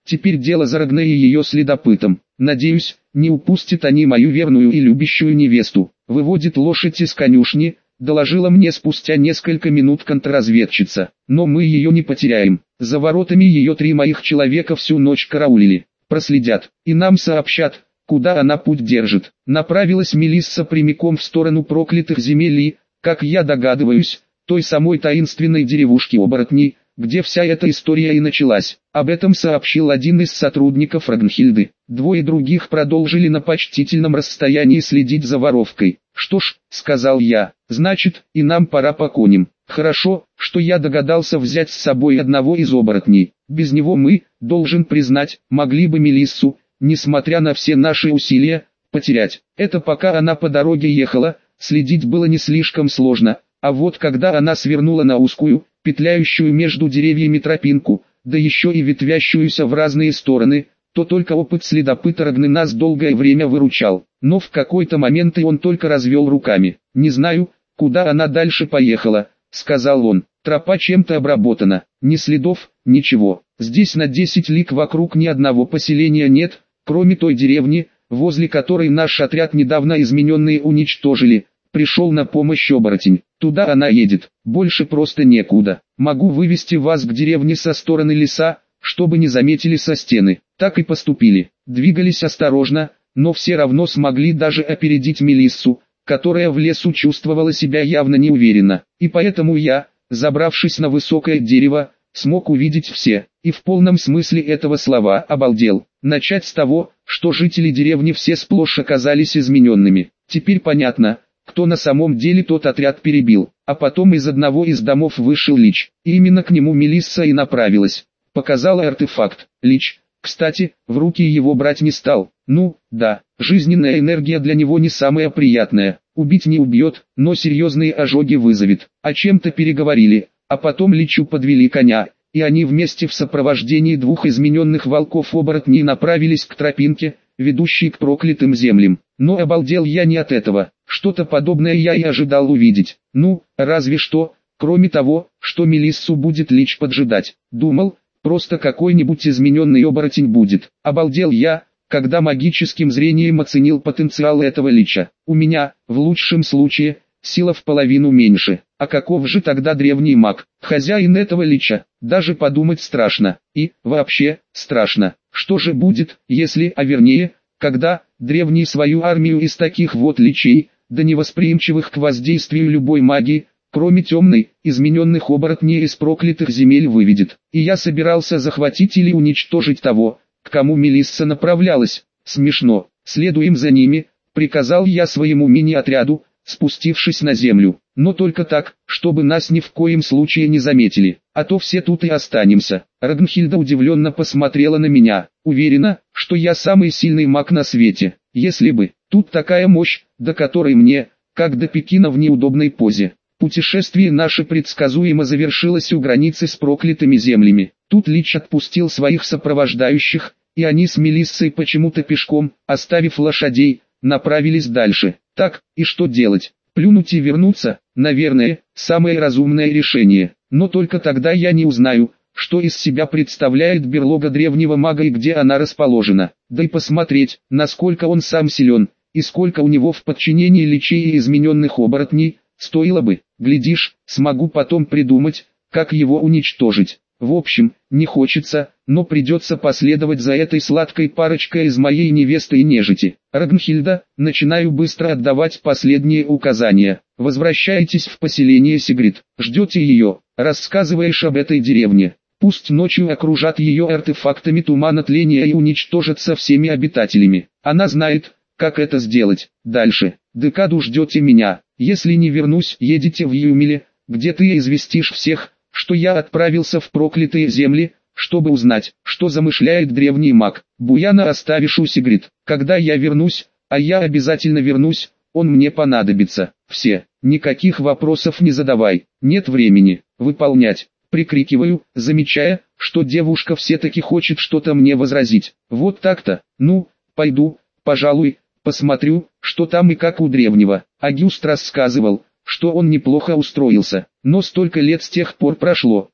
Теперь дело за Рагной и ее следопытом. Надеюсь, не упустят они мою верную и любящую невесту. Выводит лошадь из конюшни, доложила мне спустя несколько минут контрразведчица. Но мы ее не потеряем. За воротами ее 3 моих человека всю ночь караулили. Проследят, и нам сообщат, куда она путь держит. Направилась Мелисса прямиком в сторону проклятых земель и, как я догадываюсь, той самой таинственной деревушки оборотней, где вся эта история и началась. Об этом сообщил один из сотрудников Рагнхильды. 2 других продолжили на почтительном расстоянии следить за воровкой. «Что ж», — сказал я, — «значит, и нам пора по коням. Хорошо, что я догадался взять с собой одного из оборотней. Без него мы, должен признать, могли бы Мелиссу, несмотря на все наши усилия, потерять. Это пока она по дороге ехала, следить было не слишком сложно, а вот когда она свернула на узкую, петляющую между деревьями тропинку, да еще и ветвящуюся в разные стороны, то только опыт следопыта Рагны нас долгое время выручал. Но в какой-то момент и он только развел руками. «Не знаю, куда она дальше поехала», — сказал он. «Тропа чем-то обработана, ни следов, ничего. Здесь на 10 лиг вокруг ни одного поселения нет, кроме той деревни, возле которой наш отряд недавно измененные уничтожили. Пришел на помощь оборотень. Туда она едет, больше просто некуда. Могу вывести вас к деревне со стороны леса, чтобы не заметили со стены». Так и поступили. Двигались осторожно, но все равно смогли даже опередить Мелиссу, которая в лесу чувствовала себя явно неуверенно. И поэтому я, забравшись на высокое дерево, смог увидеть все, и в полном смысле этого слова обалдел. Начать с того, что жители деревни все сплошь оказались измененными. Теперь понятно, кто на самом деле тот отряд перебил. А потом из одного из домов вышел Лич, и именно к нему Мелисса и направилась. Показала артефакт. Лич, кстати, в руки его брать не стал. Ну, да, жизненная энергия для него не самая приятная. Убить не убьет, но серьезные ожоги вызовет. О чем-то переговорили, а потом Личу подвели коня, и они вместе в сопровождении 2 измененных волков-оборотней направились к тропинке, ведущей к проклятым землям. Но обалдел я не от этого. Что-то подобное я и ожидал увидеть. Ну, разве что, кроме того, что Мелиссу будет Лич поджидать. Думал, просто какой-нибудь измененный оборотень будет. Обалдел я, когда магическим зрением оценил потенциал этого Лича. У меня, в лучшем случае, сила в половину меньше. А каков же тогда древний маг, хозяин этого Лича? Даже подумать страшно. И, вообще, страшно. Что же будет, если, а вернее, когда, древний свою армию из таких вот Личей, да невосприимчивых к воздействию любой магии, кроме темной, измененных оборотней из проклятых земель выведет. И я собирался захватить или уничтожить того, к кому Мелисса направлялась. Смешно. Следуем за ними, приказал я своему мини-отряду, спустившись на землю. Но только так, чтобы нас ни в коем случае не заметили, а то все тут и останемся. Рагнхильда удивленно посмотрела на меня. Уверена, что я самый сильный маг на свете. Если бы, тут такая мощь, до которой мне, как до Пекина в неудобной позе. Путешествие наше предсказуемо завершилось у границы с проклятыми землями. Тут Лич отпустил своих сопровождающих, и они с Мелиссой почему-то пешком, оставив лошадей, направились дальше. Так, и что делать? Плюнуть и вернуться? Наверное, самое разумное решение. Но только тогда я не узнаю, что из себя представляет берлога древнего мага и где она расположена. Да и посмотреть, насколько он сам силен, и сколько у него в подчинении Личей и измененных оборотней, стоило бы. Глядишь, смогу потом придумать, как его уничтожить. В общем, не хочется, но придется последовать за этой сладкой парочкой из моей невесты и нежити. Рагнхильда, начинаю быстро отдавать последние указания. Возвращайтесь в поселение Сигрид, ждете ее, рассказываешь об этой деревне. Пусть ночью окружат ее артефактами тумана тления и уничтожат со всеми обитателями. Она знает, как это сделать. Дальше, декаду ждете меня. Если не вернусь, едете в Юмиле, где ты известишь всех, что я отправился в проклятые земли, чтобы узнать, что замышляет древний маг. Буяна оставишь у Сигрид. Когда я вернусь, а я обязательно вернусь, он мне понадобится. Все, никаких вопросов не задавай, нет времени, выполнять. Прикрикиваю, замечая, что девушка все-таки хочет что-то мне возразить. Вот так-то, ну, пойду, пожалуй, посмотрю, что там и как у древнего. Агюст рассказывал, что он неплохо устроился, но столько лет с тех пор прошло,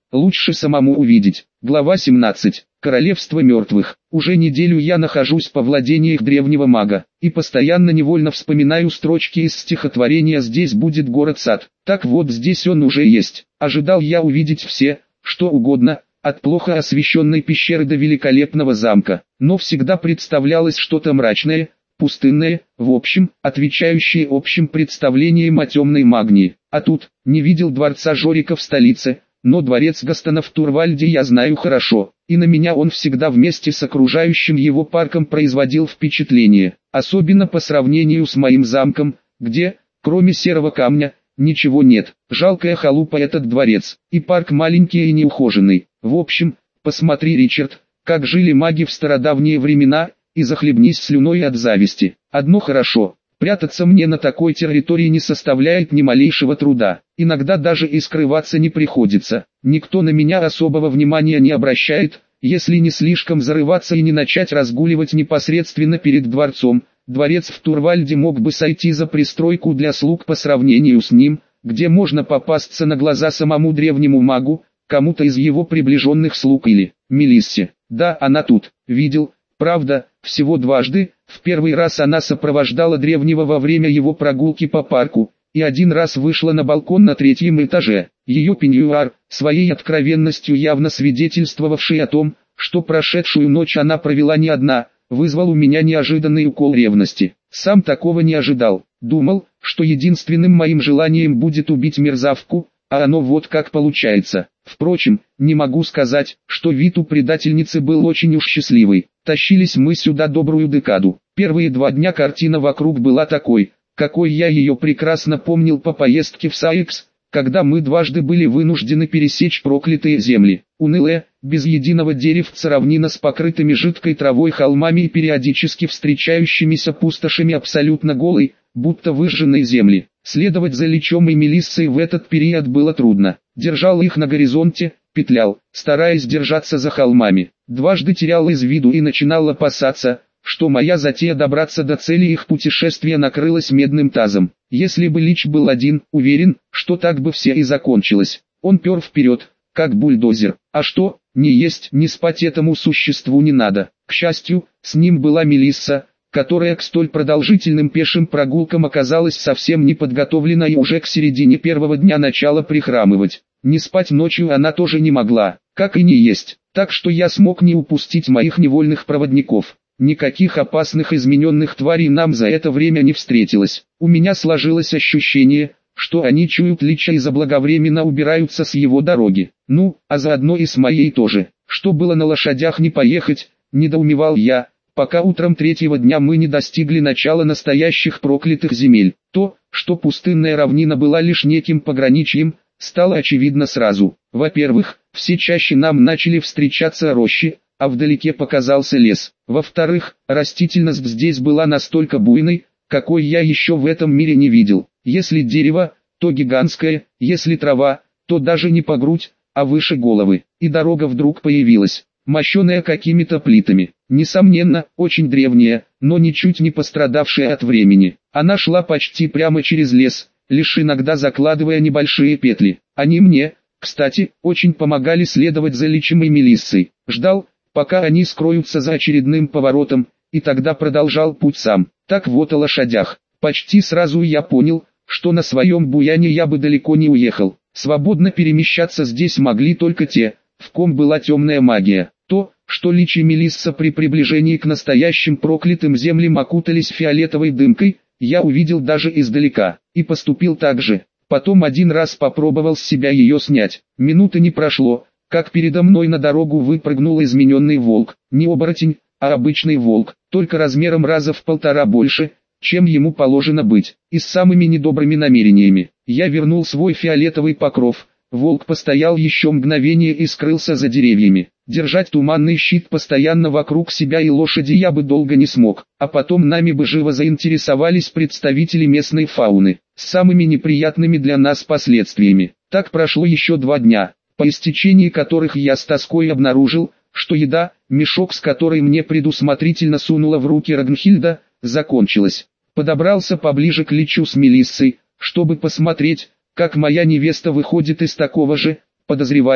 лучше самому увидеть. Глава 17. Королевство мертвых. Уже неделю я нахожусь по владениях древнего мага, и постоянно невольно вспоминаю строчки из стихотворения «Здесь будет город-сад». Так вот, здесь он уже есть. Ожидал я увидеть все, что угодно, от плохо освещенной пещеры до великолепного замка, но всегда представлялось что-то мрачное, пустынное, в общем, отвечающее общим представлениям о темной магии. А тут, не видел дворца Жорика в столице, но дворец Гастона в Турвальде я знаю хорошо, и на меня он всегда вместе с окружающим его парком производил впечатление, особенно по сравнению с моим замком, где, кроме серого камня, ничего нет. Жалкая халупа этот дворец, и парк маленький и неухоженный. В общем, посмотри, Ричард, как жили маги в стародавние времена, и захлебнись слюной от зависти. Одно хорошо, прятаться мне на такой территории не составляет ни малейшего труда. Иногда даже и скрываться не приходится. Никто на меня особого внимания не обращает, если не слишком зарываться и не начать разгуливать непосредственно перед дворцом. Дворец в Турвальде мог бы сойти за пристройку для слуг по сравнению с ним, где можно попасться на глаза самому древнему магу, кому-то из его приближенных слуг или Мелиссе. Да, она тут, видел, правда, всего дважды. В первый раз она сопровождала древнего во время его прогулки по парку, и один раз вышла на балкон на 3-м этаже. Ее пеньюар, своей откровенностью явно свидетельствовавший о том, что прошедшую ночь она провела не одна, вызвал у меня неожиданный укол ревности. Сам такого не ожидал. Думал, что единственным моим желанием будет убить мерзавку, а оно вот как получается. Впрочем, не могу сказать, что вид у предательницы был очень уж счастливый. Тащились мы сюда добрую декаду. Первые 2 дня картина вокруг была такой, какой я ее прекрасно помнил по поездке в Сайкс, когда мы дважды были вынуждены пересечь проклятые земли. Унылая, без единого деревца равнина с покрытыми жидкой травой холмами и периодически встречающимися пустошами абсолютно голой, будто выжженной земли. Следовать за Личом и Мелиссой в этот период было трудно. Держал их на горизонте, петлял, стараясь держаться за холмами. Дважды терял из виду и начинал опасаться, что моя затея добраться до цели их путешествия накрылась медным тазом. Если бы Лич был один, уверен, что так бы все и закончилось. Он пер вперед, как бульдозер. А что, не есть, не спать этому существу не надо. К счастью, с ним была Мелисса, которая к столь продолжительным пешим прогулкам оказалась совсем не подготовлена и уже к середине первого дня начала прихрамывать. Не спать ночью она тоже не могла, как и не есть, так что я смог не упустить моих невольных проводников. Никаких опасных измененных тварей нам за это время не встретилось. У меня сложилось ощущение, что они чуют Лича и заблаговременно убираются с его дороги. Ну, а заодно и с моей тоже. Что было на лошадях не поехать, недоумевал я, пока утром 3-го дня мы не достигли начала настоящих проклятых земель. То, что пустынная равнина была лишь неким пограничьем, стало очевидно сразу. Во-первых, все чаще нам начали встречаться рощи, а вдалеке показался лес. Во-вторых, растительность здесь была настолько буйной, какой я еще в этом мире не видел. Если дерево, то гигантское, если трава, то даже не по грудь, а выше головы. И дорога вдруг появилась, мощеная какими-то плитами. Несомненно, очень древняя, но ничуть не пострадавшая от времени. Она шла почти прямо через лес, лишь иногда закладывая небольшие петли. Они мне, кстати, очень помогали следовать за Личем и Мелиссой. Ждал, пока они скроются за очередным поворотом, и тогда продолжал путь сам. Так вот о лошадях. Почти сразу я понял, что на своем буяне я бы далеко не уехал. Свободно перемещаться здесь могли только те, в ком была темная магия. То, что Лич и Мелисса при приближении к настоящим проклятым землям окутались фиолетовой дымкой, я увидел даже издалека, и поступил так же. Потом один раз попробовал с себя ее снять. Минуты не прошло, как передо мной на дорогу выпрыгнул измененный волк. Не оборотень, а обычный волк, только размером раза в 1,5 больше, чем ему положено быть, и с самыми недобрыми намерениями. Я вернул свой фиолетовый покров. Волк постоял еще мгновение и скрылся за деревьями. Держать туманный щит постоянно вокруг себя и лошади я бы долго не смог, а потом нами бы живо заинтересовались представители местной фауны, с самыми неприятными для нас последствиями. Так прошло еще 2 дня, по истечении которых я с тоской обнаружил, что еда, мешок с которой мне предусмотрительно сунула в руки Рагнхильда, закончилась. Подобрался поближе к Личу с Мелиссой, чтобы посмотреть, как моя невеста выходит из такого же, подозреваю,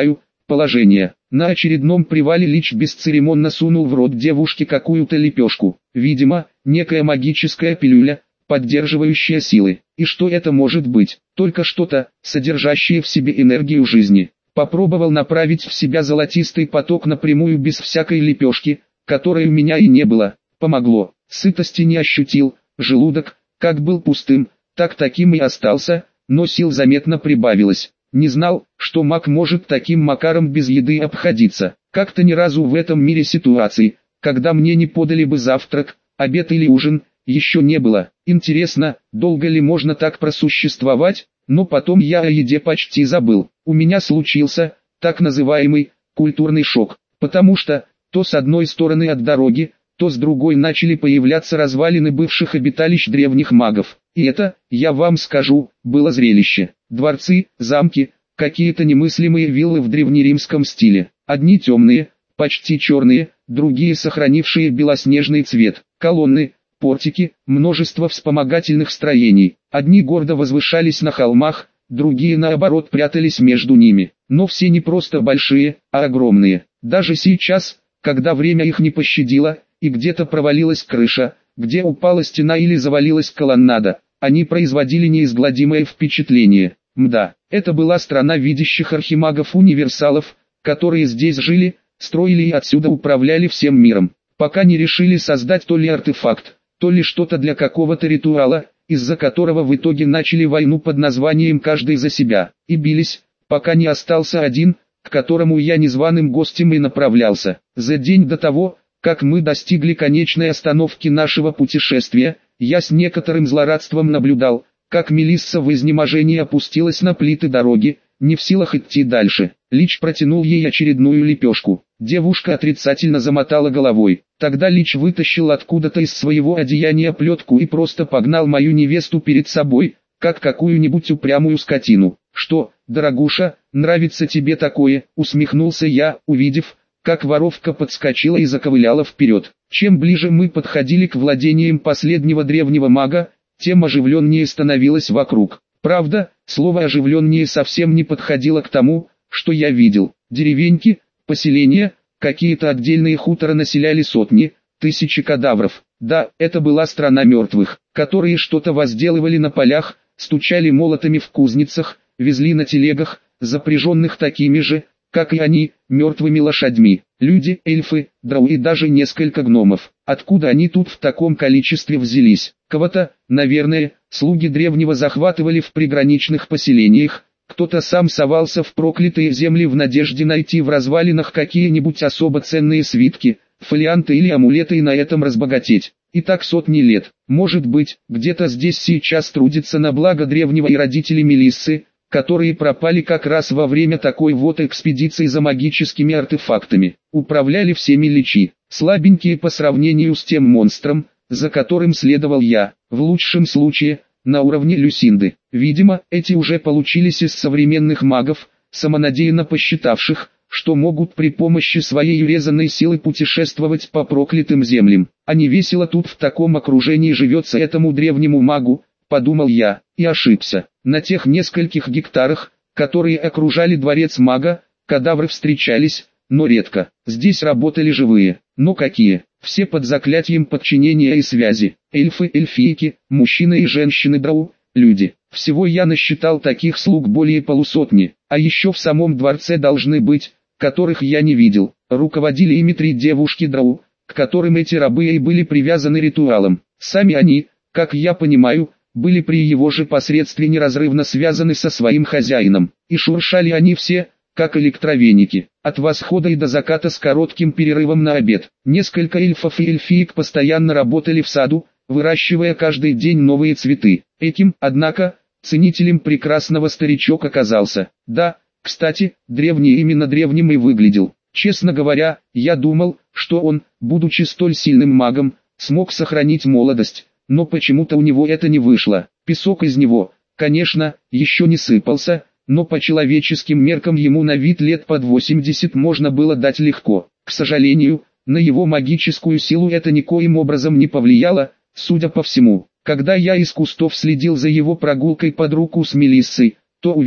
Положение. На очередном привале Лич бесцеремонно сунул в рот девушке какую-то лепешку. Видимо, некая магическая пилюля, поддерживающая силы. И что это может быть? Только что-то, содержащее в себе энергию жизни. Попробовал направить в себя золотистый поток напрямую без всякой лепешки, которой у меня и не было. Помогло. Сытости не ощутил, желудок, как был пустым, так таким и остался, но сил заметно прибавилось. Не знал, что маг может таким макаром без еды обходиться. Как-то ни разу в этом мире ситуации, когда мне не подали бы завтрак, обед или ужин, еще не было. Интересно, долго ли можно так просуществовать? Но потом я о еде почти забыл. У меня случился, так называемый, культурный шок. Потому что, то с одной стороны от дороги, то с другой начали появляться развалины бывших обиталищ древних магов. И это, я вам скажу, было зрелище. Дворцы, замки, какие-то немыслимые виллы в древнеримском стиле. Одни темные, почти черные, другие сохранившие белоснежный цвет. Колонны, портики, множество вспомогательных строений. Одни гордо возвышались на холмах, другие наоборот прятались между ними. Но все не просто большие, а огромные. Даже сейчас, когда время их не пощадило, и где-то провалилась крыша, где упала стена или завалилась колоннада, они производили неизгладимое впечатление. Мда, это была страна видящих архимагов-универсалов, которые здесь жили, строили и отсюда управляли всем миром, пока не решили создать то ли артефакт, то ли что-то для какого-то ритуала, из-за которого в итоге начали войну под названием «Каждый за себя», и бились, пока не остался один, к которому я незваным гостем и направлялся. За день до того, как мы достигли конечной остановки нашего путешествия, я с некоторым злорадством наблюдал, как Мелисса в изнеможении опустилась на плиты дороги, не в силах идти дальше. Лич протянул ей очередную лепешку. Девушка отрицательно замотала головой. Тогда Лич вытащил откуда-то из своего одеяния плетку и просто погнал мою невесту перед собой, как какую-нибудь упрямую скотину. «Что, дорогуша, нравится тебе такое?» — усмехнулся я, увидев, как воровка подскочила и заковыляла вперед. Чем ближе мы подходили к владениям последнего древнего мага, тем оживленнее становилось вокруг. Правда, слово «оживленнее» совсем не подходило к тому, что я видел. Деревеньки, поселения, какие-то отдельные хуторы населяли сотни, тысячи кадавров. Да, это была страна мертвых, которые что-то возделывали на полях, стучали молотами в кузницах, везли на телегах, запряженных такими же, как и они, мертвыми лошадьми. Люди, эльфы, дроу и даже несколько гномов. Откуда они тут в таком количестве взялись? Кого-то, наверное, слуги древнего захватывали в приграничных поселениях, кто-то сам совался в проклятые земли в надежде найти в развалинах какие-нибудь особо ценные свитки, фолианты или амулеты и на этом разбогатеть. И так сотни лет. Может быть, где-то здесь сейчас трудится на благо древнего и родители Мелиссы, которые пропали как раз во время такой вот экспедиции за магическими артефактами. Управляли всеми личи, слабенькие по сравнению с тем монстром, за которым следовал я, в лучшем случае, на уровне Люсинды. Видимо, эти уже получились из современных магов, самонадеянно посчитавших, что могут при помощи своей урезанной силы путешествовать по проклятым землям. А не весело тут в таком окружении живется этому древнему магу, подумал я, и ошибся. На тех нескольких гектарах, которые окружали дворец мага, кадавры встречались, но редко. Здесь работали живые, но какие? Все под заклятием подчинения и связи. Эльфы, эльфийки, мужчины и женщины дроу, люди. Всего я насчитал таких слуг более полусотни, а еще в самом дворце должны быть, которых я не видел. Руководили ими 3 девушки дроу, к которым эти рабы и были привязаны ритуалом. Сами они, как я понимаю, были при его же посредстве неразрывно связаны со своим хозяином, и шуршали они все, как электровеники, от восхода и до заката с коротким перерывом на обед. Несколько эльфов и эльфиек постоянно работали в саду, выращивая каждый день новые цветы. Этим, однако, ценителем прекрасного старичок оказался. Да, кстати, древний именно древним и выглядел. Честно говоря, я думал, что он, будучи столь сильным магом, смог сохранить молодость. Но почему-то у него это не вышло. Песок из него, конечно, еще не сыпался, но по человеческим меркам ему на вид лет под 80 можно было дать легко. К сожалению, на его магическую силу это никоим образом не повлияло, судя по всему. Когда я из кустов следил за его прогулкой под руку с Мелиссой, то увидел,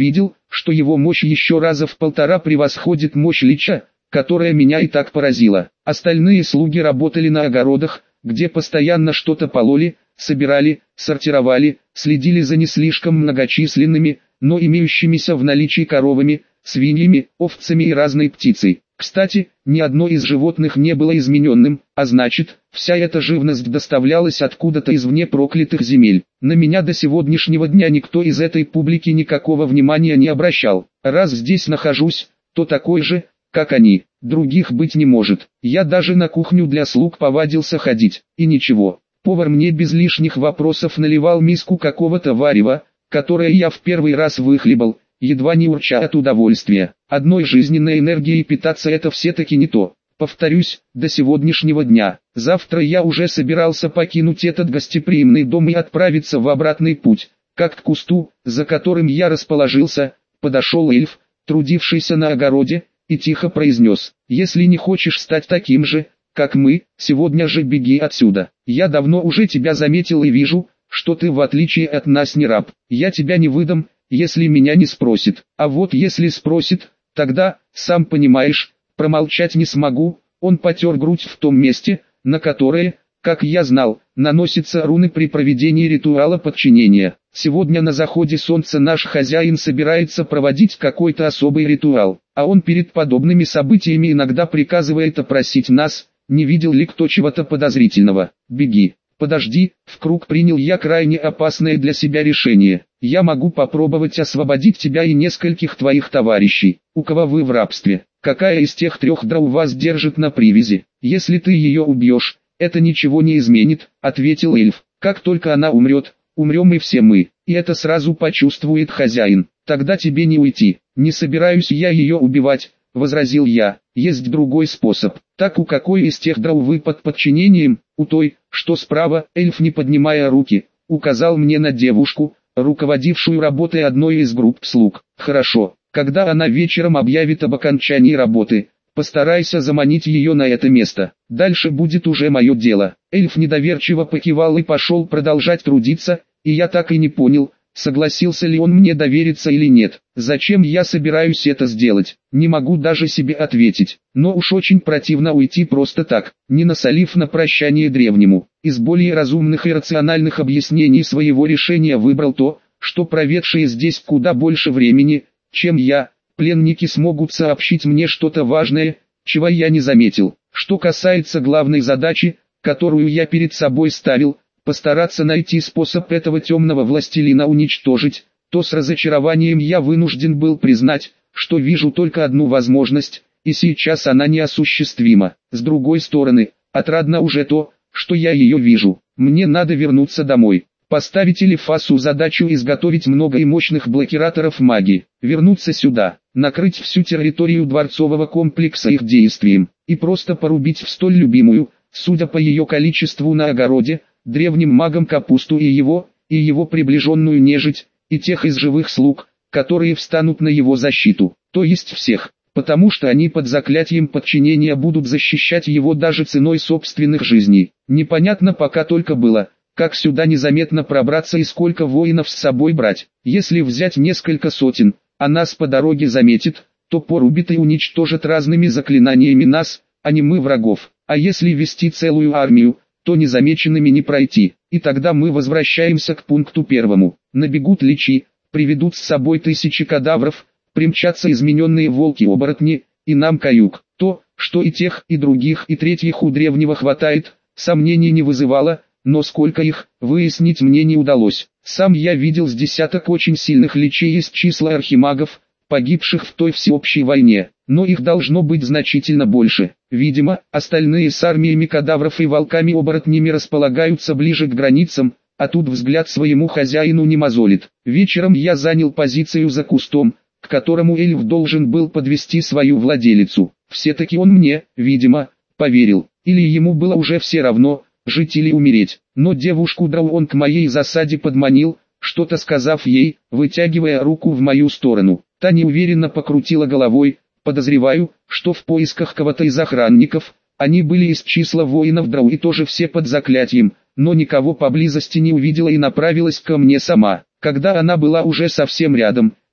что его мощь еще раза в 1,5 превосходит мощь Лича, которая меня и так поразила. Остальные слуги работали на огородах, где постоянно что-то пололи, собирали, сортировали, следили за не слишком многочисленными, но имеющимися в наличии коровами, свиньями, овцами и разной птицей. Кстати, ни одно из животных не было измененным, а значит, вся эта живность доставлялась откуда-то извне проклятых земель. На меня до сегодняшнего дня никто из этой публики никакого внимания не обращал. Раз здесь нахожусь, то такой же, как они, других быть не может. Я даже на кухню для слуг повадился ходить, и ничего. Повар мне без лишних вопросов наливал миску какого-то варева, которое я в первый раз выхлебал, едва не урча от удовольствия. Одной жизненной энергией питаться это все-таки не то. Повторюсь, до сегодняшнего дня. Завтра я уже собирался покинуть этот гостеприимный дом и отправиться в обратный путь. Как к кусту, за которым я расположился, подошел эльф, трудившийся на огороде, и тихо произнес: «Если не хочешь стать таким же, как мы, сегодня же беги отсюда. Я давно уже тебя заметил и вижу, что ты в отличие от нас не раб. Я тебя не выдам, если меня не спросит. А вот если спросит, тогда, сам понимаешь, промолчать не смогу». Он потер грудь в том месте, на которое, как я знал, наносятся руны при проведении ритуала подчинения. Сегодня на заходе солнца наш хозяин собирается проводить какой-то особый ритуал, а он перед подобными событиями иногда приказывает опросить нас, не видел ли кто чего-то подозрительного. «Беги». «Подожди», в круг принял я крайне опасное для себя решение. «Я могу попробовать освободить тебя и нескольких твоих товарищей, у кого вы в рабстве. Какая из тех 3 дров вас держит на привязи? Если ты ее убьешь, это ничего не изменит», — ответил эльф. «Как только она умрет, умрем и все мы, и это сразу почувствует хозяин. Тогда тебе не уйти». «Не собираюсь я ее убивать», — возразил я. «Есть другой способ». «Так у какой из тех дров вы под подчинением?» «У той, что справа». Эльф, не поднимая руки, указал мне на девушку, руководившую работой одной из групп слуг. «Хорошо, когда она вечером объявит об окончании работы, постарайся заманить ее на это место. Дальше будет уже мое дело». Эльф недоверчиво покивал и пошел продолжать трудиться, и я так и не понял, согласился ли он мне довериться или нет. Зачем я собираюсь это сделать, не могу даже себе ответить. Но уж очень противно уйти просто так, не насолив на прощание древнему. Из более разумных и рациональных объяснений своего решения выбрал то, что проведшие здесь куда больше времени, чем я, пленники смогут сообщить мне что-то важное, чего я не заметил. Что касается главной задачи, которую я перед собой ставил, постараться найти способ этого темного властелина уничтожить, то с разочарованием я вынужден был признать, что вижу только одну возможность, и сейчас она неосуществима. С другой стороны, отрадно уже то, что я ее вижу. Мне надо вернуться домой. Поставить Элифасу задачу изготовить много и мощных блокираторов магии, вернуться сюда, накрыть всю территорию дворцового комплекса их действием, и просто порубить в столь любимую, судя по ее количеству на огороде, древним магом капусту и его приближенную нежить, и тех из живых слуг, которые встанут на его защиту, то есть всех, потому что они под заклятием подчинения будут защищать его даже ценой собственных жизней. Непонятно пока только было, как сюда незаметно пробраться и сколько воинов с собой брать. Если взять несколько сотен, а нас по дороге заметит, то порубит и уничтожит разными заклинаниями нас, а не мы врагов. А если вести целую армию, то незамеченными не пройти, и тогда мы возвращаемся к пункту первому. Набегут личи, приведут с собой тысячи кадавров, примчатся измененные волки-оборотни, и нам каюк. То, что и тех, и других, и третьих у древнего хватает, сомнений не вызывало, но сколько их, выяснить мне не удалось. Сам я видел с десяток очень сильных личей из числа архимагов, погибших в той всеобщей войне, но их должно быть значительно больше. Видимо, остальные с армиями кадавров и волками-оборотнями располагаются ближе к границам, а тут взгляд своему хозяину не мозолит. Вечером я занял позицию за кустом, к которому эльф должен был подвести свою владелицу. Все-таки он мне, видимо, поверил, или ему было уже все равно, жить или умереть. Но девушку драл он к моей засаде подманил, что-то сказав ей, вытягивая руку в мою сторону. Та неуверенно покрутила головой, подозреваю, что в поисках кого-то из охранников, они были из числа воинов драу и тоже все под заклятием, но никого поблизости не увидела и направилась ко мне сама. Когда она была уже совсем рядом,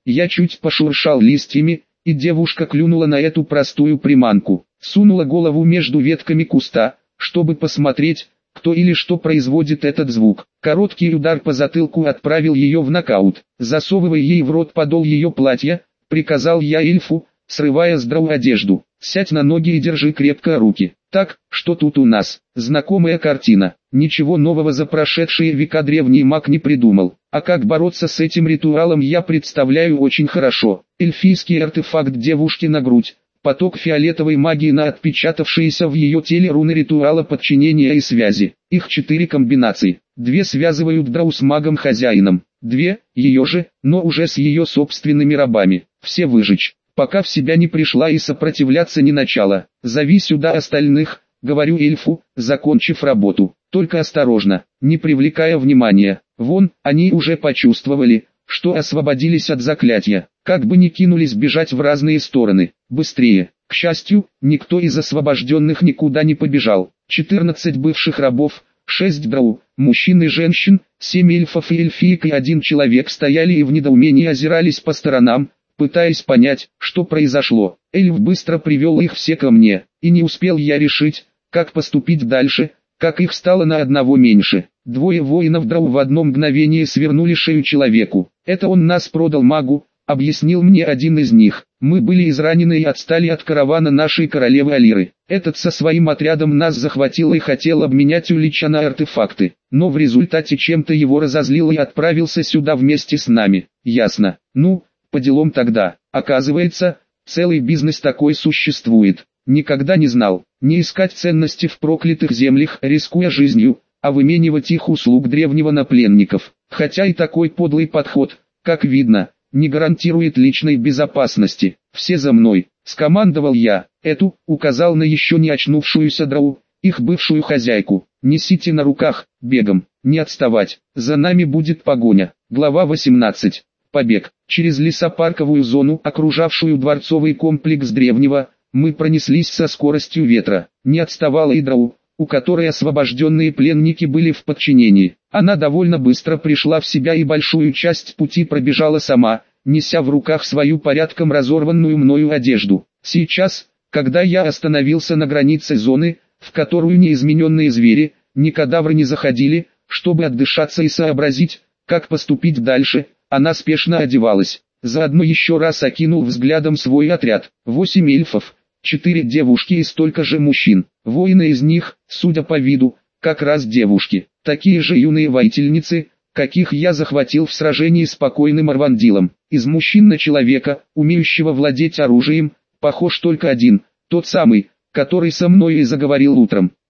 Я чуть пошуршал листьями, и девушка клюнула на эту простую приманку. Сунула голову между ветками куста, чтобы посмотреть, кто или что производит этот звук. Короткий удар по затылку отправил ее в нокаут. Засовывая ей в рот подол ее платья, приказал я эльфу, срывая с Драу одежду. «Сядь на ноги и держи крепко руки». Так, что тут у нас? Знакомая картина. Ничего нового за прошедшие века древний маг не придумал. А как бороться с этим ритуалом я представляю очень хорошо. Эльфийский артефакт девушки на грудь. Поток фиолетовой магии на отпечатавшиеся в ее теле руны ритуала подчинения и связи. Их 4 комбинации. 2 связывают Драу с магом-хозяином. 2, ее же, но уже с ее собственными рабами. Все выжечь. Пока в себя не пришла и сопротивляться не начала. «Зови сюда остальных», — говорю эльфу, закончив работу. «Только осторожно, не привлекая внимания. Вон, они уже почувствовали, что освободились от заклятия. Как бы ни кинулись бежать в разные стороны. Быстрее». К счастью, никто из освобожденных никуда не побежал. 14 бывших рабов, 6 драу, мужчин и женщин, 7 эльфов и эльфиек и 1 человек стояли и в недоумении озирались по сторонам, пытаясь понять, что произошло. Эльф быстро привел их все ко мне, и не успел я решить, как поступить дальше, как их стало на одного меньше. 2 воинов Драу в одно мгновение свернули шею человеку. «Это он нас продал магу», — объяснил мне один из них. «Мы были изранены и отстали от каравана нашей королевы Алиры. Этот со своим отрядом нас захватил и хотел обменять Улича на артефакты, но в результате чем-то его разозлил и отправился сюда вместе с нами». «Ясно. Ну, по делам тогда. Оказывается, целый бизнес такой существует. Никогда не знал. Не искать ценности в проклятых землях, рискуя жизнью, а выменивать их услуг древнего на пленников. Хотя и такой подлый подход, как видно, не гарантирует личной безопасности. Все за мной», — скомандовал я. «Эту», — указал на еще не очнувшуюся Драу, их бывшую хозяйку. «Несите на руках, бегом, не отставать, за нами будет погоня». Глава 18. Побег. Через лесопарковую зону, окружавшую дворцовый комплекс древнего, мы пронеслись со скоростью ветра. Не отставала и Драу, у которой освобожденные пленники были в подчинении. Она довольно быстро пришла в себя и большую часть пути пробежала сама, неся в руках свою порядком разорванную мною одежду. Сейчас, когда я остановился на границе зоны, в которую ни измененные звери, ни кадавры не заходили, чтобы отдышаться и сообразить, как поступить дальше, она спешно одевалась. Заодно еще раз окинул взглядом свой отряд. 8 эльфов, 4 девушки и столько же мужчин. Воины из них, судя по виду, как раз девушки. Такие же юные воительницы, каких я захватил в сражении с покойным Арвандилом. Из мужчин на человека, умеющего владеть оружием, похож только один, тот самый, который со мной и заговорил утром.